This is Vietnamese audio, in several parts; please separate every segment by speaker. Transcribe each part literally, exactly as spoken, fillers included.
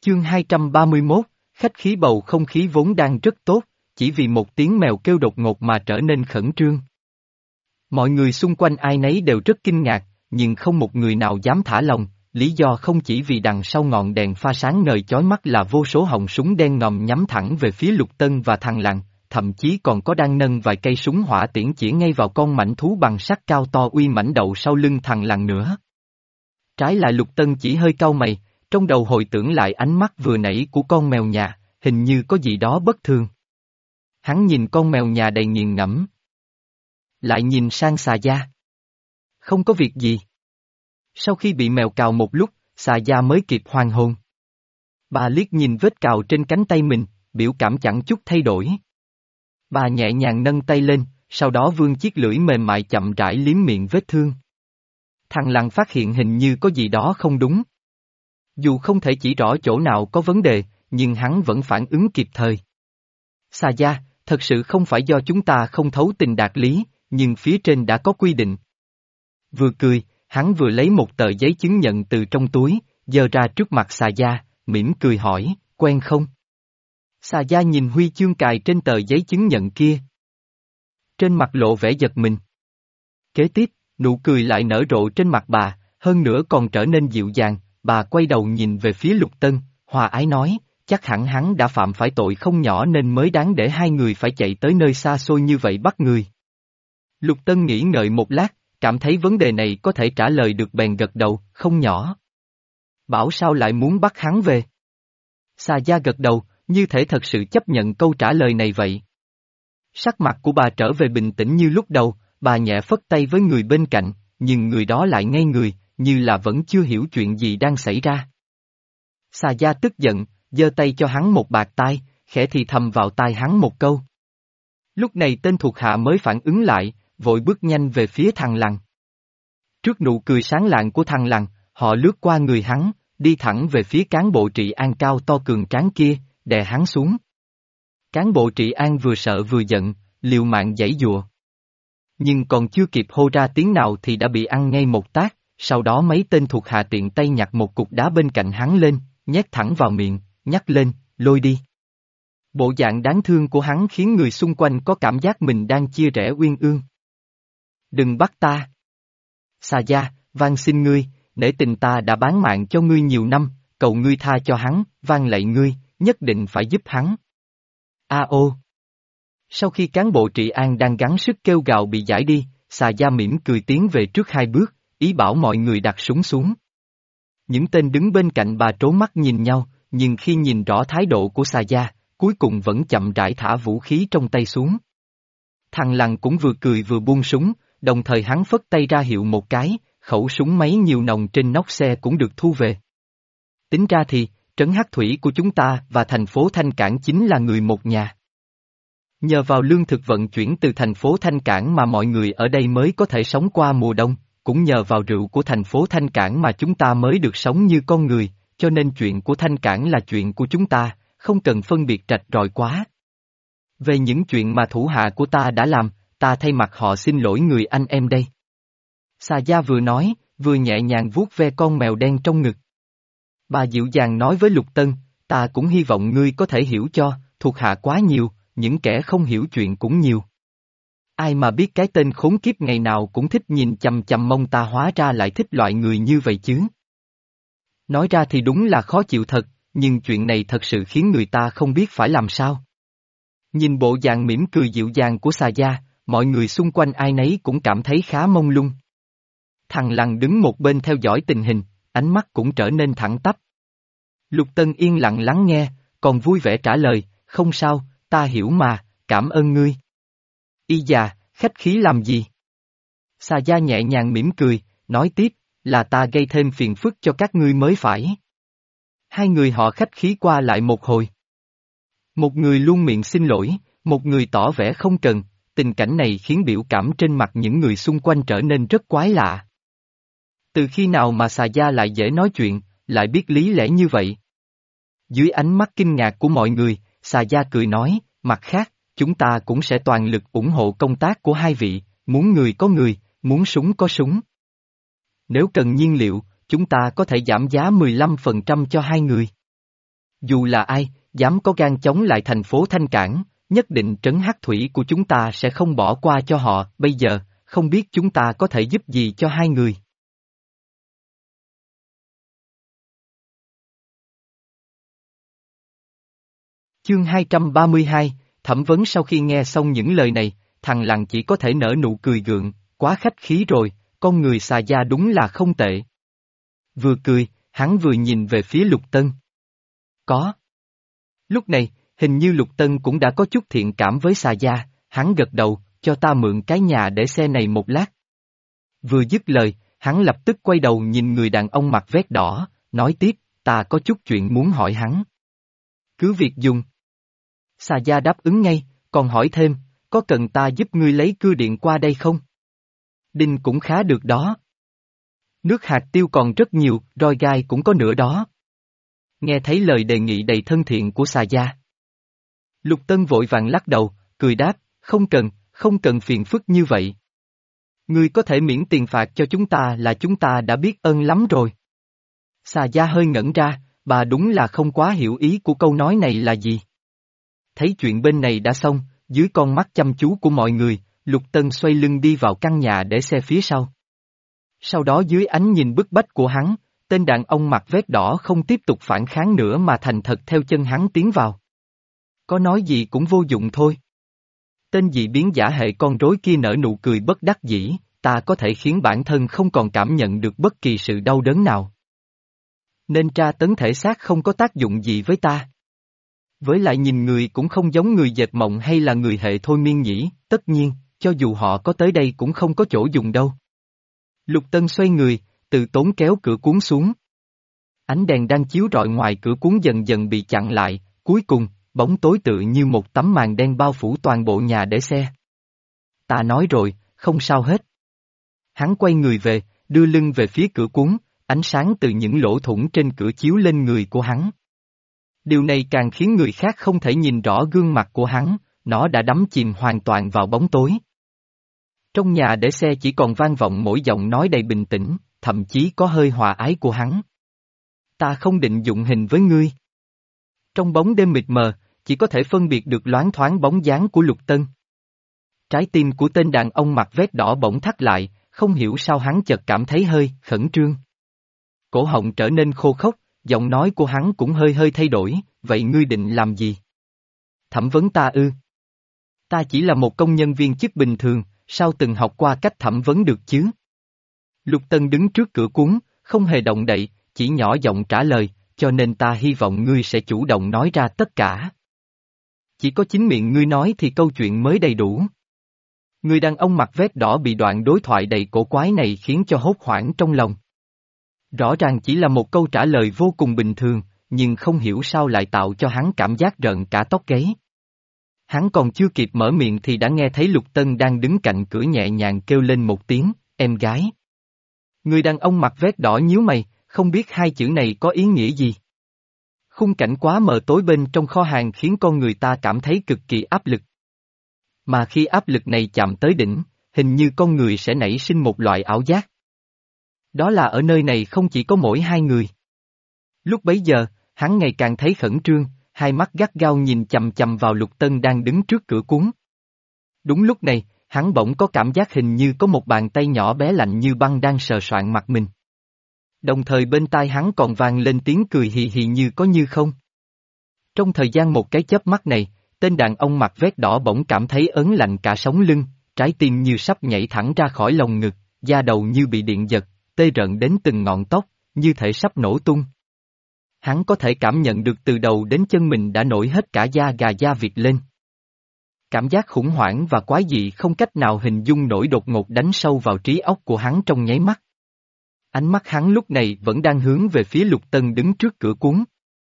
Speaker 1: Chương hai trăm ba mươi mốt, khách khí bầu không khí vốn đang rất tốt, chỉ vì một tiếng mèo kêu đột ngột mà trở nên khẩn trương. Mọi người xung quanh ai nấy đều rất kinh ngạc, nhưng không một người nào dám thả lòng, lý do không chỉ vì đằng sau ngọn đèn pha sáng ngời chói mắt là vô số họng súng đen ngòm nhắm thẳng về phía Lục Tân và thằng Lặng, thậm chí còn có đang nâng vài cây súng hỏa tiễn chỉ ngay vào con mãnh thú bằng sắt cao to uy mãnh đậu sau lưng thằng Lặng nữa. Trái lại Lục Tân chỉ hơi cau mày, trong đầu hồi tưởng lại ánh mắt vừa nãy của con mèo nhà, hình như có gì đó bất thường. Hắn nhìn con mèo nhà đầy nghiền ngẫm. Lại nhìn sang Xà Gia. Không có việc gì. Sau khi bị mèo cào một lúc, Xà Gia mới kịp hoàn hồn. Bà liếc nhìn vết cào trên cánh tay mình, biểu cảm chẳng chút thay đổi. Bà nhẹ nhàng nâng tay lên, sau đó vươn chiếc lưỡi mềm mại chậm rãi liếm miệng vết thương. Thằng Lặng phát hiện hình như có gì đó không đúng. Dù không thể chỉ rõ chỗ nào có vấn đề, nhưng hắn vẫn phản ứng kịp thời. Xà Gia, thật sự không phải do chúng ta không thấu tình đạt lý, nhưng phía trên đã có quy định. Vừa cười, hắn vừa lấy một tờ giấy chứng nhận từ trong túi, giơ ra trước mặt Xà Gia, mỉm cười hỏi, quen không? Xà Gia nhìn huy chương cài trên tờ giấy chứng nhận kia. Trên mặt lộ vẻ giật mình. Kế tiếp, nụ cười lại nở rộ trên mặt bà, hơn nữa còn trở nên dịu dàng, bà quay đầu nhìn về phía Lục Tân, hòa ái nói, chắc hẳn hắn đã phạm phải tội không nhỏ nên mới đáng để hai người phải chạy tới nơi xa xôi như vậy bắt người. Lục Tân nghĩ ngợi một lát, cảm thấy vấn đề này có thể trả lời được bèn gật đầu, không nhỏ. Bảo sao lại muốn bắt hắn về? Xà Gia gật đầu, như thể thật sự chấp nhận câu trả lời này vậy. Sắc mặt của bà trở về bình tĩnh như lúc đầu, bà nhẹ phất tay với người bên cạnh, nhưng người đó lại ngây người, như là vẫn chưa hiểu chuyện gì đang xảy ra. Xà Gia tức giận, giơ tay cho hắn một bạt tai, khẽ thì thầm vào tai hắn một câu. Lúc này tên thuộc hạ mới phản ứng lại, vội bước nhanh về phía thằng Lặng. Trước nụ cười sáng lạng của thằng Lặng, họ lướt qua người hắn, đi thẳng về phía cán bộ trị an cao to cường tráng kia, đè hắn xuống. Cán bộ trị an vừa sợ vừa giận, liều mạng giãy giụa. Nhưng còn chưa kịp hô ra tiếng nào thì đã bị ăn ngay một tát, sau đó mấy tên thuộc hạ tiện tay nhặt một cục đá bên cạnh hắn lên, nhét thẳng vào miệng, nhắc lên, lôi đi. Bộ dạng đáng thương của hắn khiến người xung quanh có cảm giác mình đang chia rẽ uyên ương. Đừng bắt ta. Xà Gia, van xin ngươi, nể tình ta đã bán mạng cho ngươi nhiều năm, cầu ngươi tha cho hắn, van lạy ngươi, nhất định phải giúp hắn. A ô. Sau khi cán bộ trị an đang gắng sức kêu gào bị giải đi, Xà Gia mỉm cười tiến về trước hai bước, ý bảo mọi người đặt súng xuống. Những tên đứng bên cạnh bà trố mắt nhìn nhau, nhưng khi nhìn rõ thái độ của Xà Gia, cuối cùng vẫn chậm rãi thả vũ khí trong tay xuống. Thằng Lặng cũng vừa cười vừa buông súng, đồng thời hắn phất tay ra hiệu một cái, khẩu súng máy nhiều nòng trên nóc xe cũng được thu về. Tính ra thì, trấn Hắc Thủy của chúng ta và thành phố Thanh Cảng chính là người một nhà. Nhờ vào lương thực vận chuyển từ thành phố Thanh Cảng mà mọi người ở đây mới có thể sống qua mùa đông, cũng nhờ vào rượu của thành phố Thanh Cảng mà chúng ta mới được sống như con người, cho nên chuyện của Thanh Cảng là chuyện của chúng ta, không cần phân biệt rạch ròi quá. Về những chuyện mà thủ hạ của ta đã làm, ta thay mặt họ xin lỗi người anh em đây. Xà Gia vừa nói, vừa nhẹ nhàng vuốt ve con mèo đen trong ngực. Bà dịu dàng nói với Lục Tân, ta cũng hy vọng ngươi có thể hiểu cho, thuộc hạ quá nhiều, những kẻ không hiểu chuyện cũng nhiều. Ai mà biết cái tên khốn kiếp ngày nào cũng thích nhìn chằm chằm mông ta hóa ra lại thích loại người như vậy chứ. Nói ra thì đúng là khó chịu thật, nhưng chuyện này thật sự khiến người ta không biết phải làm sao. Nhìn bộ dạng mỉm cười dịu dàng của Xà Gia, mọi người xung quanh ai nấy cũng cảm thấy khá mông lung. Thằng Lặng đứng một bên theo dõi tình hình, ánh mắt cũng trở nên thẳng tắp. Lục Tân yên lặng lắng nghe, còn vui vẻ trả lời, không sao, ta hiểu mà, cảm ơn ngươi. Y già, khách khí làm gì? Xà Gia nhẹ nhàng mỉm cười, nói tiếp, là ta gây thêm phiền phức cho các ngươi mới phải. Hai người họ khách khí qua lại một hồi. Một người luôn miệng xin lỗi, một người tỏ vẻ không cần, tình cảnh này khiến biểu cảm trên mặt những người xung quanh trở nên rất quái lạ. Từ khi nào mà Xà Gia lại dễ nói chuyện, lại biết lý lẽ như vậy? Dưới ánh mắt kinh ngạc của mọi người, Xà Gia cười nói, mặt khác, chúng ta cũng sẽ toàn lực ủng hộ công tác của hai vị, muốn người có người, muốn súng có súng. Nếu cần nhiên liệu, chúng ta có thể giảm giá mười lăm phần trăm cho hai người. Dù là ai, dám có gan chống lại thành phố Thanh Cảng, nhất định trấn hắc thủy của chúng ta sẽ không bỏ qua cho họ, bây giờ, không biết chúng ta có thể giúp gì cho hai người. Chương hai trăm ba mươi hai, thẩm vấn. Sau khi nghe xong những lời này, thằng Lằn chỉ có thể nở nụ cười gượng, quá khách khí rồi, con người xà gia đúng là không tệ. Vừa cười, hắn vừa nhìn về phía Lục Tân. Có. Lúc này, hình như Lục Tân cũng đã có chút thiện cảm với xà gia, hắn gật đầu, cho ta mượn cái nhà để xe này một lát. Vừa dứt lời, hắn lập tức quay đầu nhìn người đàn ông mặc vest đỏ, nói tiếp, ta có chút chuyện muốn hỏi hắn. Cứ việc dùng. Xà gia đáp ứng ngay, còn hỏi thêm, có cần ta giúp ngươi lấy cưa điện qua đây không? Đinh cũng khá được đó. Nước hạt tiêu còn rất nhiều, roi gai cũng có nữa đó. Nghe thấy lời đề nghị đầy thân thiện của xà gia. Lục Tân vội vàng lắc đầu, cười đáp, không cần, không cần phiền phức như vậy. Ngươi có thể miễn tiền phạt cho chúng ta là chúng ta đã biết ơn lắm rồi. Xà gia hơi ngẩn ra, bà đúng là không quá hiểu ý của câu nói này là gì. Thấy chuyện bên này đã xong, dưới con mắt chăm chú của mọi người, Lục Tân xoay lưng đi vào căn nhà để xe phía sau. Sau đó dưới ánh nhìn bức bách của hắn, tên đàn ông mặc vest đỏ không tiếp tục phản kháng nữa mà thành thật theo chân hắn tiến vào. Có nói gì cũng vô dụng thôi. Tên dị biến giả hệ con rối kia nở nụ cười bất đắc dĩ, ta có thể khiến bản thân không còn cảm nhận được bất kỳ sự đau đớn nào. Nên tra tấn thể xác không có tác dụng gì với ta. Với lại nhìn người cũng không giống người dệt mộng hay là người hệ thôi miên nhỉ, tất nhiên, cho dù họ có tới đây cũng không có chỗ dùng đâu. Lục Tân xoay người, từ tốn kéo cửa cuốn xuống. Ánh đèn đang chiếu rọi ngoài cửa cuốn dần dần bị chặn lại, cuối cùng, bóng tối tựa như một tấm màn đen bao phủ toàn bộ nhà để xe. Ta nói rồi, không sao hết. Hắn quay người về, đưa lưng về phía cửa cuốn, ánh sáng từ những lỗ thủng trên cửa chiếu lên người của hắn. Điều này càng khiến người khác không thể nhìn rõ gương mặt của hắn, nó đã đắm chìm hoàn toàn vào bóng tối. Trong nhà để xe chỉ còn vang vọng mỗi giọng nói đầy bình tĩnh, thậm chí có hơi hòa ái của hắn. Ta không định dụng hình với ngươi. Trong bóng đêm mịt mờ, chỉ có thể phân biệt được loáng thoáng bóng dáng của Lục Tân. Trái tim của tên đàn ông mặc vest đỏ bỗng thắt lại, không hiểu sao hắn chợt cảm thấy hơi khẩn trương. Cổ họng trở nên khô khốc, giọng nói của hắn cũng hơi hơi thay đổi, vậy ngươi định làm gì? Thẩm vấn ta ư? Ta chỉ là một công nhân viên chức bình thường, sao từng học qua cách thẩm vấn được chứ? Lục Tân đứng trước cửa cuốn, không hề động đậy, chỉ nhỏ giọng trả lời, cho nên ta hy vọng ngươi sẽ chủ động nói ra tất cả. Chỉ có chính miệng ngươi nói thì câu chuyện mới đầy đủ. Người đàn ông mặc vest đỏ bị đoạn đối thoại đầy cổ quái này khiến cho hốt hoảng trong lòng. Rõ ràng chỉ là một câu trả lời vô cùng bình thường, nhưng không hiểu sao lại tạo cho hắn cảm giác rợn cả tóc gáy. Hắn còn chưa kịp mở miệng thì đã nghe thấy Lục Tân đang đứng cạnh cửa nhẹ nhàng kêu lên một tiếng, em gái. Người đàn ông mặc vest đỏ nhíu mày, không biết hai chữ này có ý nghĩa gì. Khung cảnh quá mờ tối bên trong kho hàng khiến con người ta cảm thấy cực kỳ áp lực. Mà khi áp lực này chạm tới đỉnh, hình như con người sẽ nảy sinh một loại ảo giác. Đó là ở nơi này không chỉ có mỗi hai người. Lúc bấy giờ, hắn ngày càng thấy khẩn trương, hai mắt gắt gao nhìn chằm chằm vào Lục Tân đang đứng trước cửa cuốn. Đúng lúc này, hắn bỗng có cảm giác hình như có một bàn tay nhỏ bé lạnh như băng đang sờ soạng mặt mình. Đồng thời bên tai hắn còn vang lên tiếng cười hì hì như có như không. Trong thời gian một cái chớp mắt này, tên đàn ông mặc vest đỏ bỗng cảm thấy ớn lạnh cả sống lưng, trái tim như sắp nhảy thẳng ra khỏi lồng ngực, da đầu như bị điện giật, tê rợn đến từng ngọn tóc, như thể sắp nổ tung. Hắn có thể cảm nhận được từ đầu đến chân mình đã nổi hết cả da gà da vịt lên. Cảm giác khủng hoảng và quái dị không cách nào hình dung nổi đột ngột đánh sâu vào trí óc của hắn trong nháy mắt. Ánh mắt hắn lúc này vẫn đang hướng về phía Lục Tân đứng trước cửa cuốn.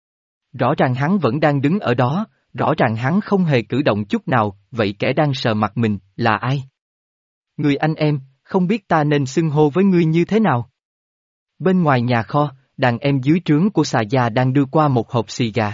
Speaker 1: Rõ ràng hắn vẫn đang đứng ở đó, rõ ràng hắn không hề cử động chút nào, vậy kẻ đang sờ mặt mình, là ai? Người anh em, không biết ta nên xưng hô với ngươi như thế nào? Bên ngoài nhà kho, đàn em dưới trướng của xà gia đang đưa qua một hộp xì gà.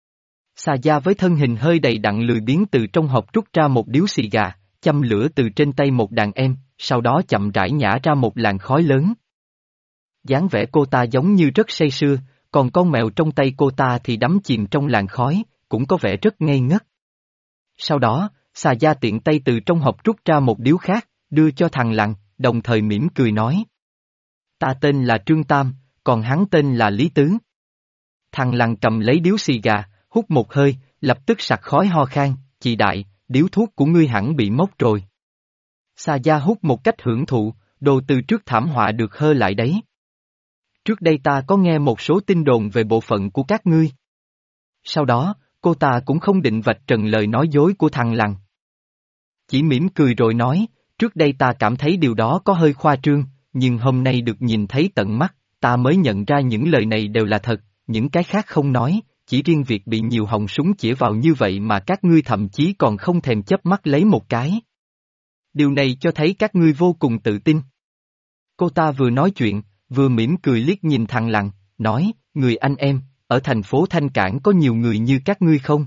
Speaker 1: Xà gia với thân hình hơi đầy đặn lười biếng từ trong hộp rút ra một điếu xì gà, châm lửa từ trên tay một đàn em, sau đó chậm rãi nhả ra một làn khói lớn. Dáng vẻ cô ta giống như rất say sưa, còn con mèo trong tay cô ta thì đắm chìm trong làn khói, cũng có vẻ rất ngây ngất. Sau đó, xà gia tiện tay từ trong hộp rút ra một điếu khác, đưa cho thằng Lằn, đồng thời mỉm cười nói. Ta tên là Trương Tam, còn hắn tên là Lý Tứ. Thằng Lằn cầm lấy điếu xì gà, hút một hơi, lập tức sặc khói ho khan, chị đại, điếu thuốc của ngươi hẳn bị mốc rồi. Xà gia hút một cách hưởng thụ, đồ từ trước thảm họa được hơ lại đấy. Trước đây ta có nghe một số tin đồn về bộ phận của các ngươi. Sau đó, cô ta cũng không định vạch trần lời nói dối của thằng Lằn. Chỉ mỉm cười rồi nói, trước đây ta cảm thấy điều đó có hơi khoa trương, nhưng hôm nay được nhìn thấy tận mắt, ta mới nhận ra những lời này đều là thật, những cái khác không nói, chỉ riêng việc bị nhiều họng súng chĩa vào như vậy mà các ngươi thậm chí còn không thèm chớp mắt lấy một cái. Điều này cho thấy các ngươi vô cùng tự tin. Cô ta vừa nói chuyện, vừa mỉm cười liếc nhìn thằng Lằn, nói, người anh em, ở thành phố Thanh Cảng có nhiều người như các ngươi không?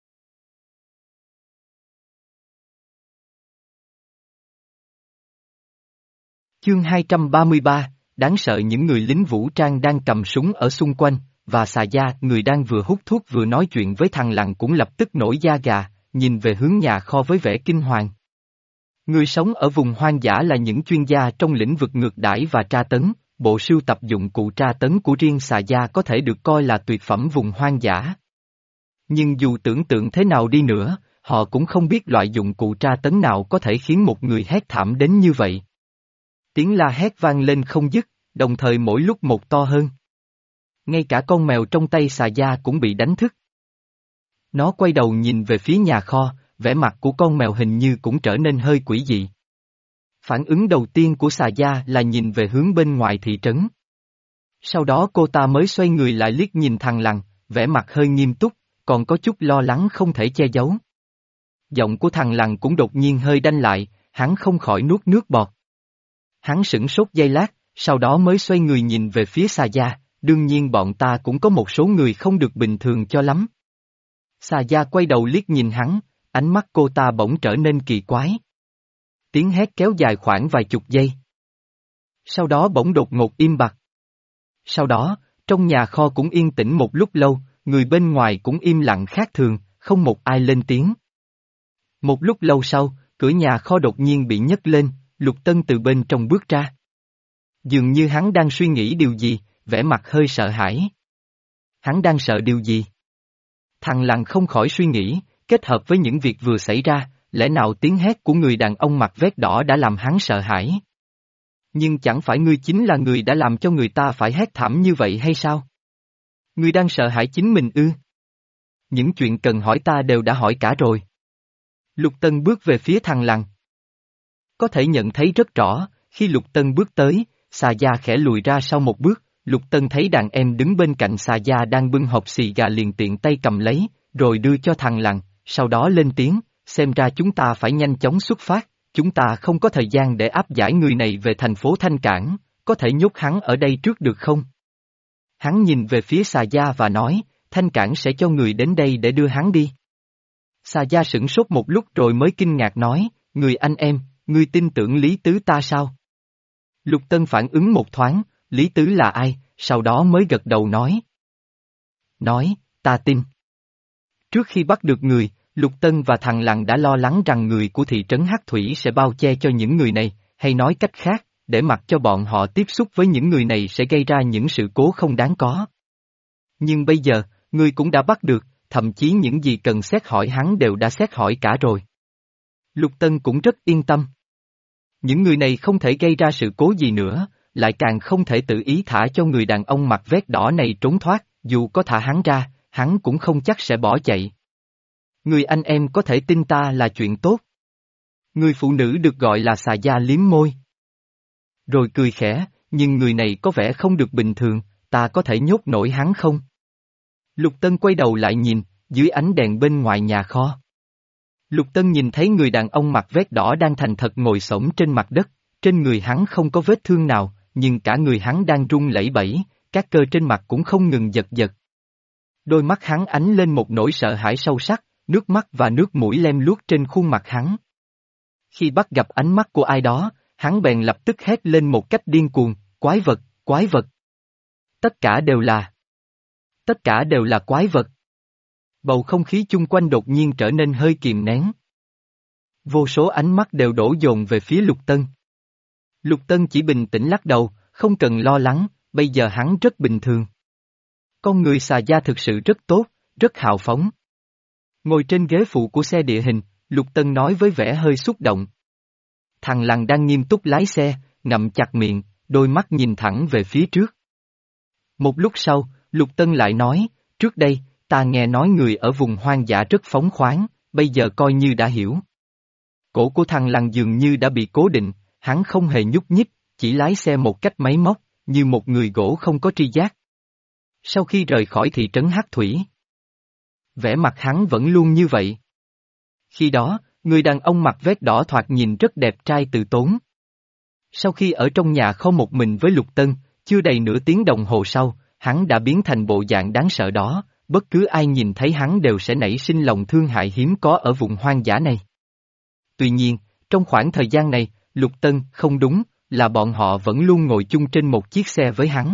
Speaker 1: Chương hai trăm ba mươi ba, đáng sợ những người lính vũ trang đang cầm súng ở xung quanh, và xà gia, người đang vừa hút thuốc vừa nói chuyện với thằng Lằn cũng lập tức nổi da gà, nhìn về hướng nhà kho với vẻ kinh hoàng. Người sống ở vùng hoang dã là những chuyên gia trong lĩnh vực ngược đãi và tra tấn, bộ sưu tập dụng cụ tra tấn của riêng xà gia có thể được coi là tuyệt phẩm vùng hoang dã. Nhưng dù tưởng tượng thế nào đi nữa, họ cũng không biết loại dụng cụ tra tấn nào có thể khiến một người hét thảm đến như vậy. Tiếng la hét vang lên không dứt, đồng thời mỗi lúc một to hơn. Ngay cả con mèo trong tay xà gia cũng bị đánh thức. Nó quay đầu nhìn về phía nhà kho, vẻ mặt của con mèo hình như cũng trở nên hơi quỷ dị. Phản ứng đầu tiên của xà gia là nhìn về hướng bên ngoài thị trấn. Sau đó cô ta mới xoay người lại liếc nhìn thằng Lằn, vẻ mặt hơi nghiêm túc, còn có chút lo lắng không thể che giấu. Giọng của thằng Lằn cũng đột nhiên hơi đanh lại, hắn không khỏi nuốt nước bọt. Hắn sửng sốt giây lát, sau đó mới xoay người nhìn về phía xà gia, đương nhiên bọn ta cũng có một số người không được bình thường cho lắm. Xà gia quay đầu liếc nhìn hắn, ánh mắt cô ta bỗng trở nên kỳ quái. Tiếng hét kéo dài khoảng vài chục giây. Sau đó bỗng đột ngột im bặt. Sau đó, trong nhà kho cũng yên tĩnh một lúc lâu, người bên ngoài cũng im lặng khác thường, không một ai lên tiếng. Một lúc lâu sau, cửa nhà kho đột nhiên bị nhấc lên, Lục Tân từ bên trong bước ra. Dường như hắn đang suy nghĩ điều gì, vẻ mặt hơi sợ hãi. Hắn đang sợ điều gì? Thằng Lằn không khỏi suy nghĩ, kết hợp với những việc vừa xảy ra, lẽ nào tiếng hét của người đàn ông mặc vest đỏ đã làm hắn sợ hãi? Nhưng chẳng phải ngươi chính là người đã làm cho người ta phải hét thảm như vậy hay sao? Ngươi đang sợ hãi chính mình ư? Những chuyện cần hỏi ta đều đã hỏi cả rồi. Lục Tân bước về phía thằng Lằn. Có thể nhận thấy rất rõ, khi Lục Tân bước tới, xà gia khẽ lùi ra sau một bước, Lục Tân thấy đàn em đứng bên cạnh xà gia đang bưng hộp xì gà liền tiện tay cầm lấy, rồi đưa cho thằng Lằn, sau đó lên tiếng, xem ra chúng ta phải nhanh chóng xuất phát, chúng ta không có thời gian để áp giải người này về thành phố Thanh Cảng, có thể nhốt hắn ở đây trước được không? Hắn nhìn về phía xà gia và nói, Thanh Cảng sẽ cho người đến đây để đưa hắn đi. Xà gia sửng sốt một lúc rồi mới kinh ngạc nói, người anh em, ngươi tin tưởng Lý Tứ ta sao? Lục Tân phản ứng một thoáng, Lý Tứ là ai, sau đó mới gật đầu nói. Nói, ta tin. Trước khi bắt được người, Lục Tân và thằng Lằn đã lo lắng rằng người của thị trấn Hắc Thủy sẽ bao che cho những người này, hay nói cách khác, để mặc cho bọn họ tiếp xúc với những người này sẽ gây ra những sự cố không đáng có. Nhưng bây giờ, ngươi cũng đã bắt được, thậm chí những gì cần xét hỏi hắn đều đã xét hỏi cả rồi. Lục Tân cũng rất yên tâm. Những người này không thể gây ra sự cố gì nữa, lại càng không thể tự ý thả cho người đàn ông mặc vest đỏ này trốn thoát, dù có thả hắn ra, hắn cũng không chắc sẽ bỏ chạy. Người anh em có thể tin ta là chuyện tốt. Người phụ nữ được gọi là xà gia liếm môi. Rồi cười khẽ, nhưng người này có vẻ không được bình thường, ta có thể nhốt nổi hắn không? Lục Tân quay đầu lại nhìn, dưới ánh đèn bên ngoài nhà kho. Lục Tân nhìn thấy người đàn ông mặc vest đỏ đang thành thật ngồi xổm trên mặt đất, trên người hắn không có vết thương nào, nhưng cả người hắn đang run lẩy bẩy, các cơ trên mặt cũng không ngừng giật giật. Đôi mắt hắn ánh lên một nỗi sợ hãi sâu sắc, nước mắt và nước mũi lem luốc trên khuôn mặt hắn. Khi bắt gặp ánh mắt của ai đó, hắn bèn lập tức hét lên một cách điên cuồng, quái vật, quái vật. Tất cả đều là Tất cả đều là quái vật. Bầu không khí chung quanh đột nhiên trở nên hơi kìm nén. Vô số ánh mắt đều đổ dồn về phía Lục Tân. Lục Tân chỉ bình tĩnh lắc đầu, không cần lo lắng, bây giờ hắn rất bình thường. Con người xà gia thực sự rất tốt, rất hào phóng. Ngồi trên ghế phụ của xe địa hình, Lục Tân nói với vẻ hơi xúc động. Thằng Lằn đang nghiêm túc lái xe, ngậm chặt miệng, đôi mắt nhìn thẳng về phía trước. Một lúc sau, Lục Tân lại nói, trước đây, ta nghe nói người ở vùng hoang dã rất phóng khoáng, bây giờ coi như đã hiểu. Cổ của thằng Lằn dường như đã bị cố định, hắn không hề nhúc nhích, chỉ lái xe một cách máy móc, như một người gỗ không có tri giác. Sau khi rời khỏi thị trấn Hắc Thủy, vẻ mặt hắn vẫn luôn như vậy. Khi đó, người đàn ông mặc vest đỏ thoạt nhìn rất đẹp trai từ tốn. Sau khi ở trong nhà không một mình với Lục Tân, chưa đầy nửa tiếng đồng hồ sau, hắn đã biến thành bộ dạng đáng sợ đó, bất cứ ai nhìn thấy hắn đều sẽ nảy sinh lòng thương hại hiếm có ở vùng hoang dã này. Tuy nhiên, trong khoảng thời gian này, Lục Tân không đúng, là bọn họ vẫn luôn ngồi chung trên một chiếc xe với hắn.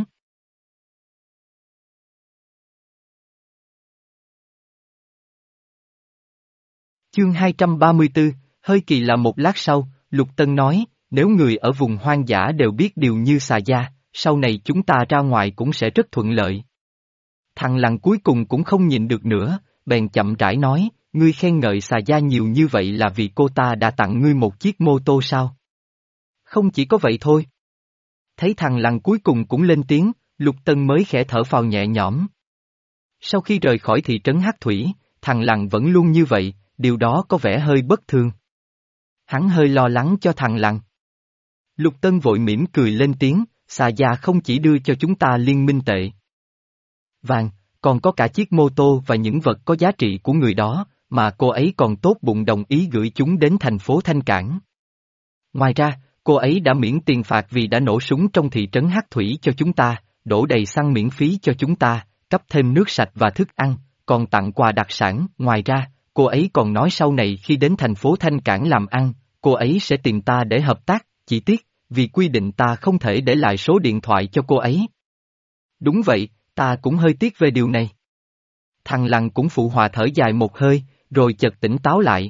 Speaker 1: Chương hai trăm ba mươi tư, hơi kỳ lạ. Một lát sau, Lục Tân nói, nếu người ở vùng hoang dã đều biết điều như xà gia, sau này chúng ta ra ngoài cũng sẽ rất thuận lợi. Thằng Lằn cuối cùng cũng không nhịn được nữa, bèn chậm rãi nói, ngươi khen ngợi xà gia nhiều như vậy là vì cô ta đã tặng ngươi một chiếc mô tô sao? Không chỉ có vậy thôi. Thấy thằng Lằn cuối cùng cũng lên tiếng, Lục Tân mới khẽ thở phào nhẹ nhõm. Sau khi rời khỏi thị trấn Hắc Thủy, thằng Lằn vẫn luôn như vậy, điều đó có vẻ hơi bất thường. Hắn hơi lo lắng cho thằng Lằn. Lục Tân vội mỉm cười lên tiếng, xà gia không chỉ đưa cho chúng ta liên minh tệ vàng, còn có cả chiếc mô tô và những vật có giá trị của người đó, mà cô ấy còn tốt bụng đồng ý gửi chúng đến thành phố Thanh Cảng. Ngoài ra, cô ấy đã miễn tiền phạt vì đã nổ súng trong thị trấn Hắc Thủy cho chúng ta, đổ đầy xăng miễn phí cho chúng ta, cấp thêm nước sạch và thức ăn, còn tặng quà đặc sản. Ngoài ra, cô ấy còn nói sau này khi đến thành phố Thanh Cảng làm ăn, cô ấy sẽ tìm ta để hợp tác, chỉ tiếc, vì quy định ta không thể để lại số điện thoại cho cô ấy. Đúng vậy, ta cũng hơi tiếc về điều này. Thằng Lằn cũng phụ họa thở dài một hơi, rồi chợt tỉnh táo lại.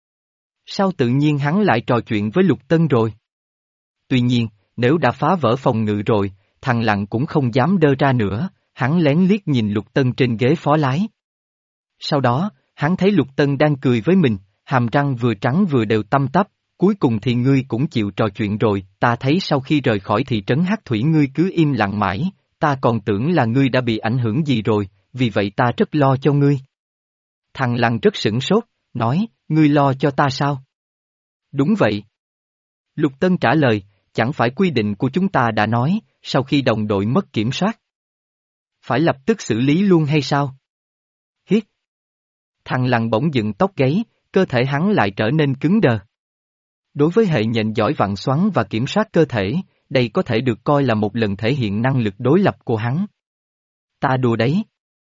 Speaker 1: Sao tự nhiên hắn lại trò chuyện với Lục Tân rồi? Tuy nhiên, nếu đã phá vỡ phòng ngự rồi, thằng Lằn cũng không dám đơ ra nữa, hắn lén liếc nhìn Lục Tân trên ghế phó lái. Sau đó, hắn thấy Lục Tân đang cười với mình, hàm răng vừa trắng vừa đều tăm tắp, cuối cùng thì ngươi cũng chịu trò chuyện rồi, ta thấy sau khi rời khỏi thị trấn Hắc Thủy ngươi cứ im lặng mãi, ta còn tưởng là ngươi đã bị ảnh hưởng gì rồi, vì vậy ta rất lo cho ngươi. Thằng Lằn rất sửng sốt, nói, ngươi lo cho ta sao? Đúng vậy. Lục Tân trả lời, chẳng phải quy định của chúng ta đã nói, sau khi đồng đội mất kiểm soát, phải lập tức xử lý luôn hay sao? Hiết. Thằng Lằn bỗng dựng tóc gáy, cơ thể hắn lại trở nên cứng đờ. Đối với hệ nhện giỏi vặn xoắn và kiểm soát cơ thể, đây có thể được coi là một lần thể hiện năng lực đối lập của hắn. Ta đùa đấy.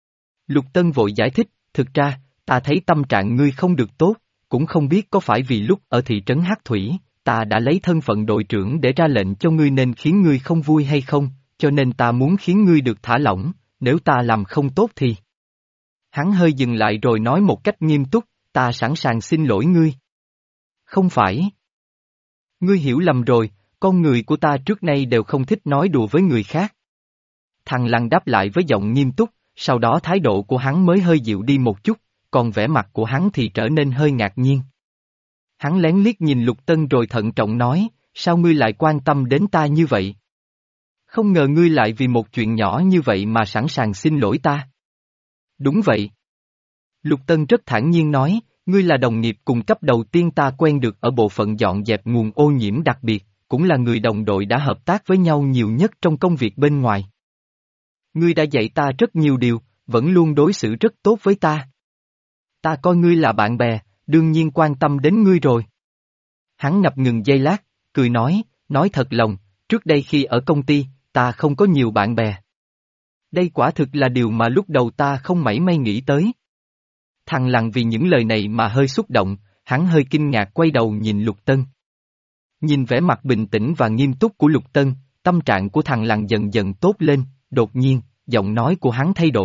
Speaker 1: Lục Tân vội giải thích, thực ra, ta thấy tâm trạng ngươi không được tốt, cũng không biết có phải vì lúc ở thị trấn Hắc Thủy, ta đã lấy thân phận đội trưởng để ra lệnh cho ngươi nên khiến ngươi không vui hay không, cho nên ta muốn khiến ngươi được thả lỏng, nếu ta làm không tốt thì... Hắn hơi dừng lại rồi nói một cách nghiêm túc, ta sẵn sàng xin lỗi ngươi. Không phải. Ngươi hiểu lầm rồi, con người của ta trước nay đều không thích nói đùa với người khác. Thằng Lằn đáp lại với giọng nghiêm túc, sau đó thái độ của hắn mới hơi dịu đi một chút, còn vẻ mặt của hắn thì trở nên hơi ngạc nhiên. Hắn lén liếc nhìn Lục Tân rồi thận trọng nói, sao ngươi lại quan tâm đến ta như vậy? Không ngờ ngươi lại vì một chuyện nhỏ như vậy mà sẵn sàng xin lỗi ta. Đúng vậy. Lục Tân rất thản nhiên nói, ngươi là đồng nghiệp cùng cấp đầu tiên ta quen được ở bộ phận dọn dẹp nguồn ô nhiễm đặc biệt, cũng là người đồng đội đã hợp tác với nhau nhiều nhất trong công việc bên ngoài. Ngươi đã dạy ta rất nhiều điều, vẫn luôn đối xử rất tốt với ta. Ta coi ngươi là bạn bè, đương nhiên quan tâm đến ngươi rồi. Hắn ngập ngừng giây lát, cười nói, nói thật lòng, trước đây khi ở công ty, ta không có nhiều bạn bè. Đây quả thực là điều mà lúc đầu ta không mảy may nghĩ tới. Thằng Lằn vì những lời này mà hơi xúc động, hắn hơi kinh ngạc quay đầu nhìn Lục Tân. Nhìn vẻ mặt bình tĩnh và nghiêm túc của Lục Tân, tâm trạng của thằng Lằn dần dần tốt lên, đột nhiên, giọng nói của hắn thay đổi,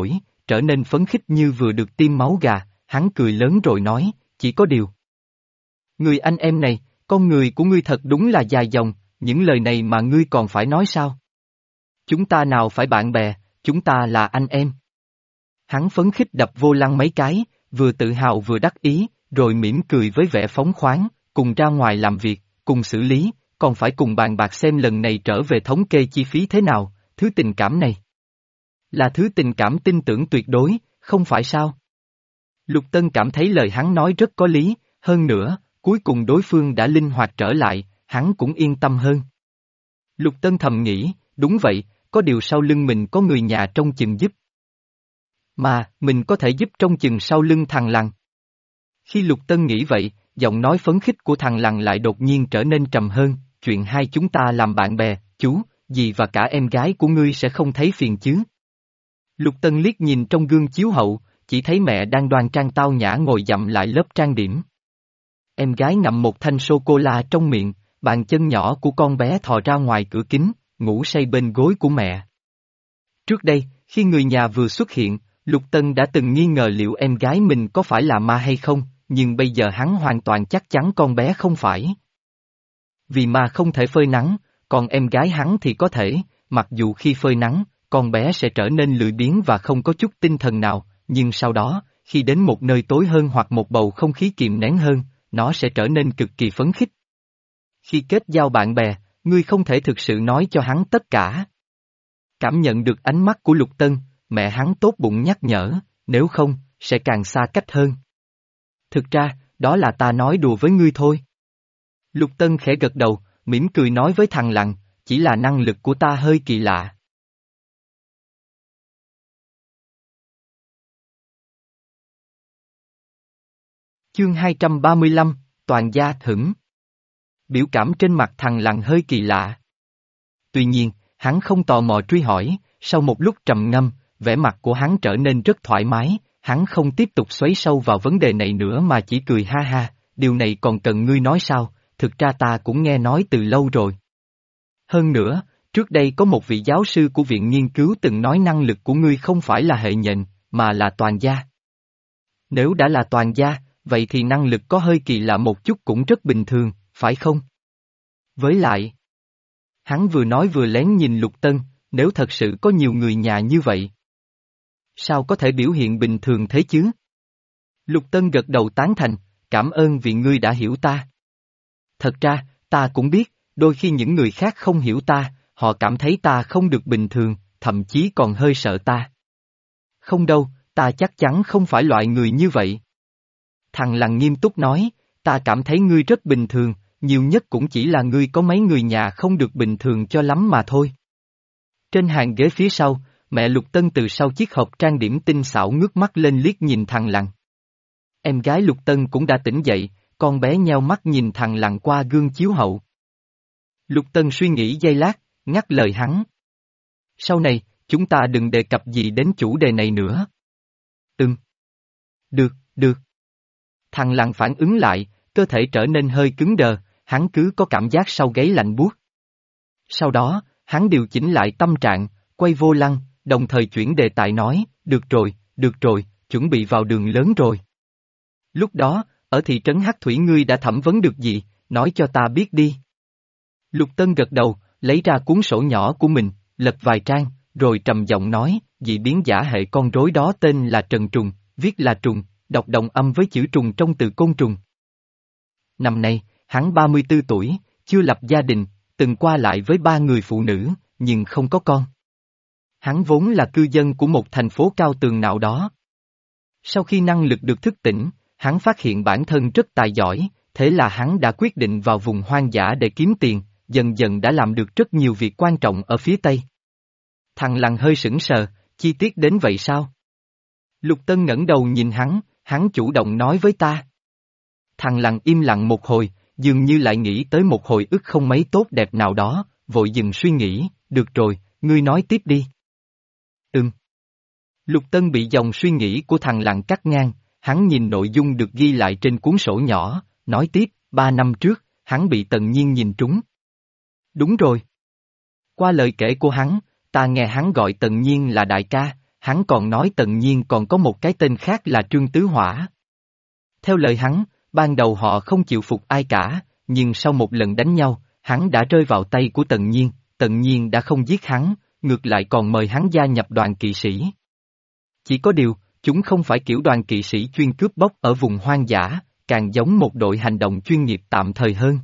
Speaker 1: trở nên phấn khích như vừa được tiêm máu gà, hắn cười lớn rồi nói, chỉ có điều. Người anh em này, con người của ngươi thật đúng là dài dòng, những lời này mà ngươi còn phải nói sao? Chúng ta nào phải bạn bè, chúng ta là anh em. Hắn phấn khích đập vô lăng mấy cái, vừa tự hào vừa đắc ý, rồi mỉm cười với vẻ phóng khoáng, cùng ra ngoài làm việc, cùng xử lý, còn phải cùng bàn bạc xem lần này trở về thống kê chi phí thế nào, thứ tình cảm này. Là thứ tình cảm tin tưởng tuyệt đối, không phải sao? Lục Tân cảm thấy lời hắn nói rất có lý, hơn nữa, cuối cùng đối phương đã linh hoạt trở lại, hắn cũng yên tâm hơn. Lục Tân thầm nghĩ, đúng vậy, có điều sau lưng mình có người nhà trông chừng giúp. Mà, mình có thể giúp trông chừng sau lưng thằng Lằn. Khi Lục Tân nghĩ vậy, giọng nói phấn khích của thằng Lằn lại đột nhiên trở nên trầm hơn, chuyện hai chúng ta làm bạn bè, chú, dì và cả em gái của ngươi sẽ không thấy phiền chứ. Lục Tân liếc nhìn trong gương chiếu hậu, chỉ thấy mẹ đang đoan trang tao nhã ngồi dặm lại lớp trang điểm. Em gái ngậm một thanh sô-cô-la trong miệng, bàn chân nhỏ của con bé thò ra ngoài cửa kính, ngủ say bên gối của mẹ. Trước đây, khi người nhà vừa xuất hiện, Lục Tân đã từng nghi ngờ liệu em gái mình có phải là ma hay không, nhưng bây giờ hắn hoàn toàn chắc chắn con bé không phải. Vì ma không thể phơi nắng, còn em gái hắn thì có thể, mặc dù khi phơi nắng, con bé sẽ trở nên lười biếng và không có chút tinh thần nào, nhưng sau đó, khi đến một nơi tối hơn hoặc một bầu không khí kiềm nén hơn, nó sẽ trở nên cực kỳ phấn khích. Khi kết giao bạn bè, ngươi không thể thực sự nói cho hắn tất cả. Cảm nhận được ánh mắt của Lục Tân, mẹ hắn tốt bụng nhắc nhở, nếu không, sẽ càng xa cách hơn. Thực ra, đó là ta nói đùa với ngươi thôi. Lục Tân khẽ gật đầu, mỉm cười nói với thằng Lằn, chỉ là năng lực của ta hơi kỳ lạ. Chương hai trăm ba mươi lăm, toàn gia thửng. Biểu cảm trên mặt thằng Lằn hơi kỳ lạ. Tuy nhiên, hắn không tò mò truy hỏi, sau một lúc trầm ngâm, vẻ mặt của hắn trở nên rất thoải mái, hắn không tiếp tục xoáy sâu vào vấn đề này nữa mà chỉ cười ha ha, điều này còn cần ngươi nói sao, thực ra ta cũng nghe nói từ lâu rồi. Hơn nữa, trước đây có một vị giáo sư của viện nghiên cứu từng nói năng lực của ngươi không phải là hệ nhện, mà là toàn gia. Nếu đã là toàn gia, vậy thì năng lực có hơi kỳ lạ một chút cũng rất bình thường, phải không? Với lại, hắn vừa nói vừa lén nhìn Lục Tân, nếu thật sự có nhiều người nhà như vậy, sao có thể biểu hiện bình thường thế chứ? Lục Tân gật đầu tán thành, cảm ơn vì ngươi đã hiểu ta. Thật ra, ta cũng biết, đôi khi những người khác không hiểu ta, họ cảm thấy ta không được bình thường, thậm chí còn hơi sợ ta. Không đâu, ta chắc chắn không phải loại người như vậy. Thằng Lằn nghiêm túc nói, ta cảm thấy ngươi rất bình thường, nhiều nhất cũng chỉ là ngươi có mấy người nhà không được bình thường cho lắm mà thôi. Trên hàng ghế phía sau, mẹ Lục Tân từ sau chiếc hộp trang điểm tinh xảo ngước mắt lên liếc nhìn thằng Lằn. Em gái Lục Tân cũng đã tỉnh dậy, con bé nheo mắt nhìn thằng Lằn qua gương chiếu hậu. Lục Tân suy nghĩ giây lát, ngắt lời hắn. Sau này, chúng ta đừng đề cập gì đến chủ đề này nữa. Ừm. Được, được. Thằng Lằn phản ứng lại, cơ thể trở nên hơi cứng đờ, hắn cứ có cảm giác sau gáy lạnh buốt. Sau đó, hắn điều chỉnh lại tâm trạng, quay vô lăng, đồng thời chuyển đề tài nói, được rồi, được rồi, chuẩn bị vào đường lớn rồi. Lúc đó, ở thị trấn Hắc Thủy ngươi đã thẩm vấn được gì, nói cho ta biết đi. Lục Tân gật đầu, lấy ra cuốn sổ nhỏ của mình, lật vài trang, rồi trầm giọng nói, dị biến giả hệ con rối đó tên là Trần Trùng, viết là trùng, đọc đồng âm với chữ trùng trong từ côn trùng. Năm nay, hắn ba mươi tư tuổi, chưa lập gia đình, từng qua lại với ba người phụ nữ, nhưng không có con. Hắn vốn là cư dân của một thành phố cao tường nào đó. Sau khi năng lực được thức tỉnh, hắn phát hiện bản thân rất tài giỏi, thế là hắn đã quyết định vào vùng hoang dã để kiếm tiền, dần dần đã làm được rất nhiều việc quan trọng ở phía Tây. Thằng Lằn hơi sững sờ, chi tiết đến vậy sao? Lục Tân ngẩng đầu nhìn hắn, hắn chủ động nói với ta. Thằng Lằn im lặng một hồi, dường như lại nghĩ tới một hồi ức không mấy tốt đẹp nào đó, vội dừng suy nghĩ, được rồi, ngươi nói tiếp đi. Ừm. Lục Tân bị dòng suy nghĩ của thằng Lằn cắt ngang, hắn nhìn nội dung được ghi lại trên cuốn sổ nhỏ, nói tiếp, ba năm trước, hắn bị Tần Nhiên nhìn trúng. Đúng rồi. Qua lời kể của hắn, ta nghe hắn gọi Tần Nhiên là đại ca, hắn còn nói Tần Nhiên còn có một cái tên khác là Trương Tứ Hỏa. Theo lời hắn, ban đầu họ không chịu phục ai cả, nhưng sau một lần đánh nhau, hắn đã rơi vào tay của Tần Nhiên, Tần Nhiên đã không giết hắn, ngược lại còn mời hắn gia nhập đoàn kỵ sĩ. Chỉ có điều, chúng không phải kiểu đoàn kỵ sĩ chuyên cướp bóc ở vùng hoang dã, càng giống một đội hành động chuyên nghiệp tạm thời hơn.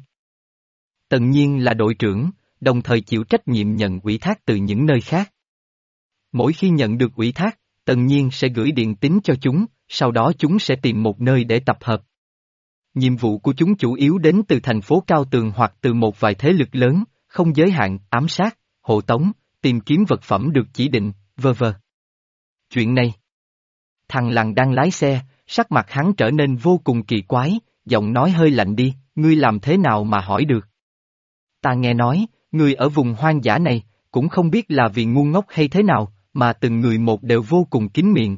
Speaker 1: Tần Nhiên là đội trưởng, đồng thời chịu trách nhiệm nhận ủy thác từ những nơi khác. Mỗi khi nhận được ủy thác, Tần Nhiên sẽ gửi điện tín cho chúng, sau đó chúng sẽ tìm một nơi để tập hợp. Nhiệm vụ của chúng chủ yếu đến từ thành phố Cao Tường hoặc từ một vài thế lực lớn, không giới hạn, ám sát, hộ tống, tìm kiếm vật phẩm được chỉ định, vân vân. Chuyện này. Thằng Lằn đang lái xe, sắc mặt hắn trở nên vô cùng kỳ quái, giọng nói hơi lạnh đi, ngươi làm thế nào mà hỏi được. Ta nghe nói, người ở vùng hoang dã này, cũng không biết là vì ngu ngốc hay thế nào, mà từng người một đều vô cùng kín miệng.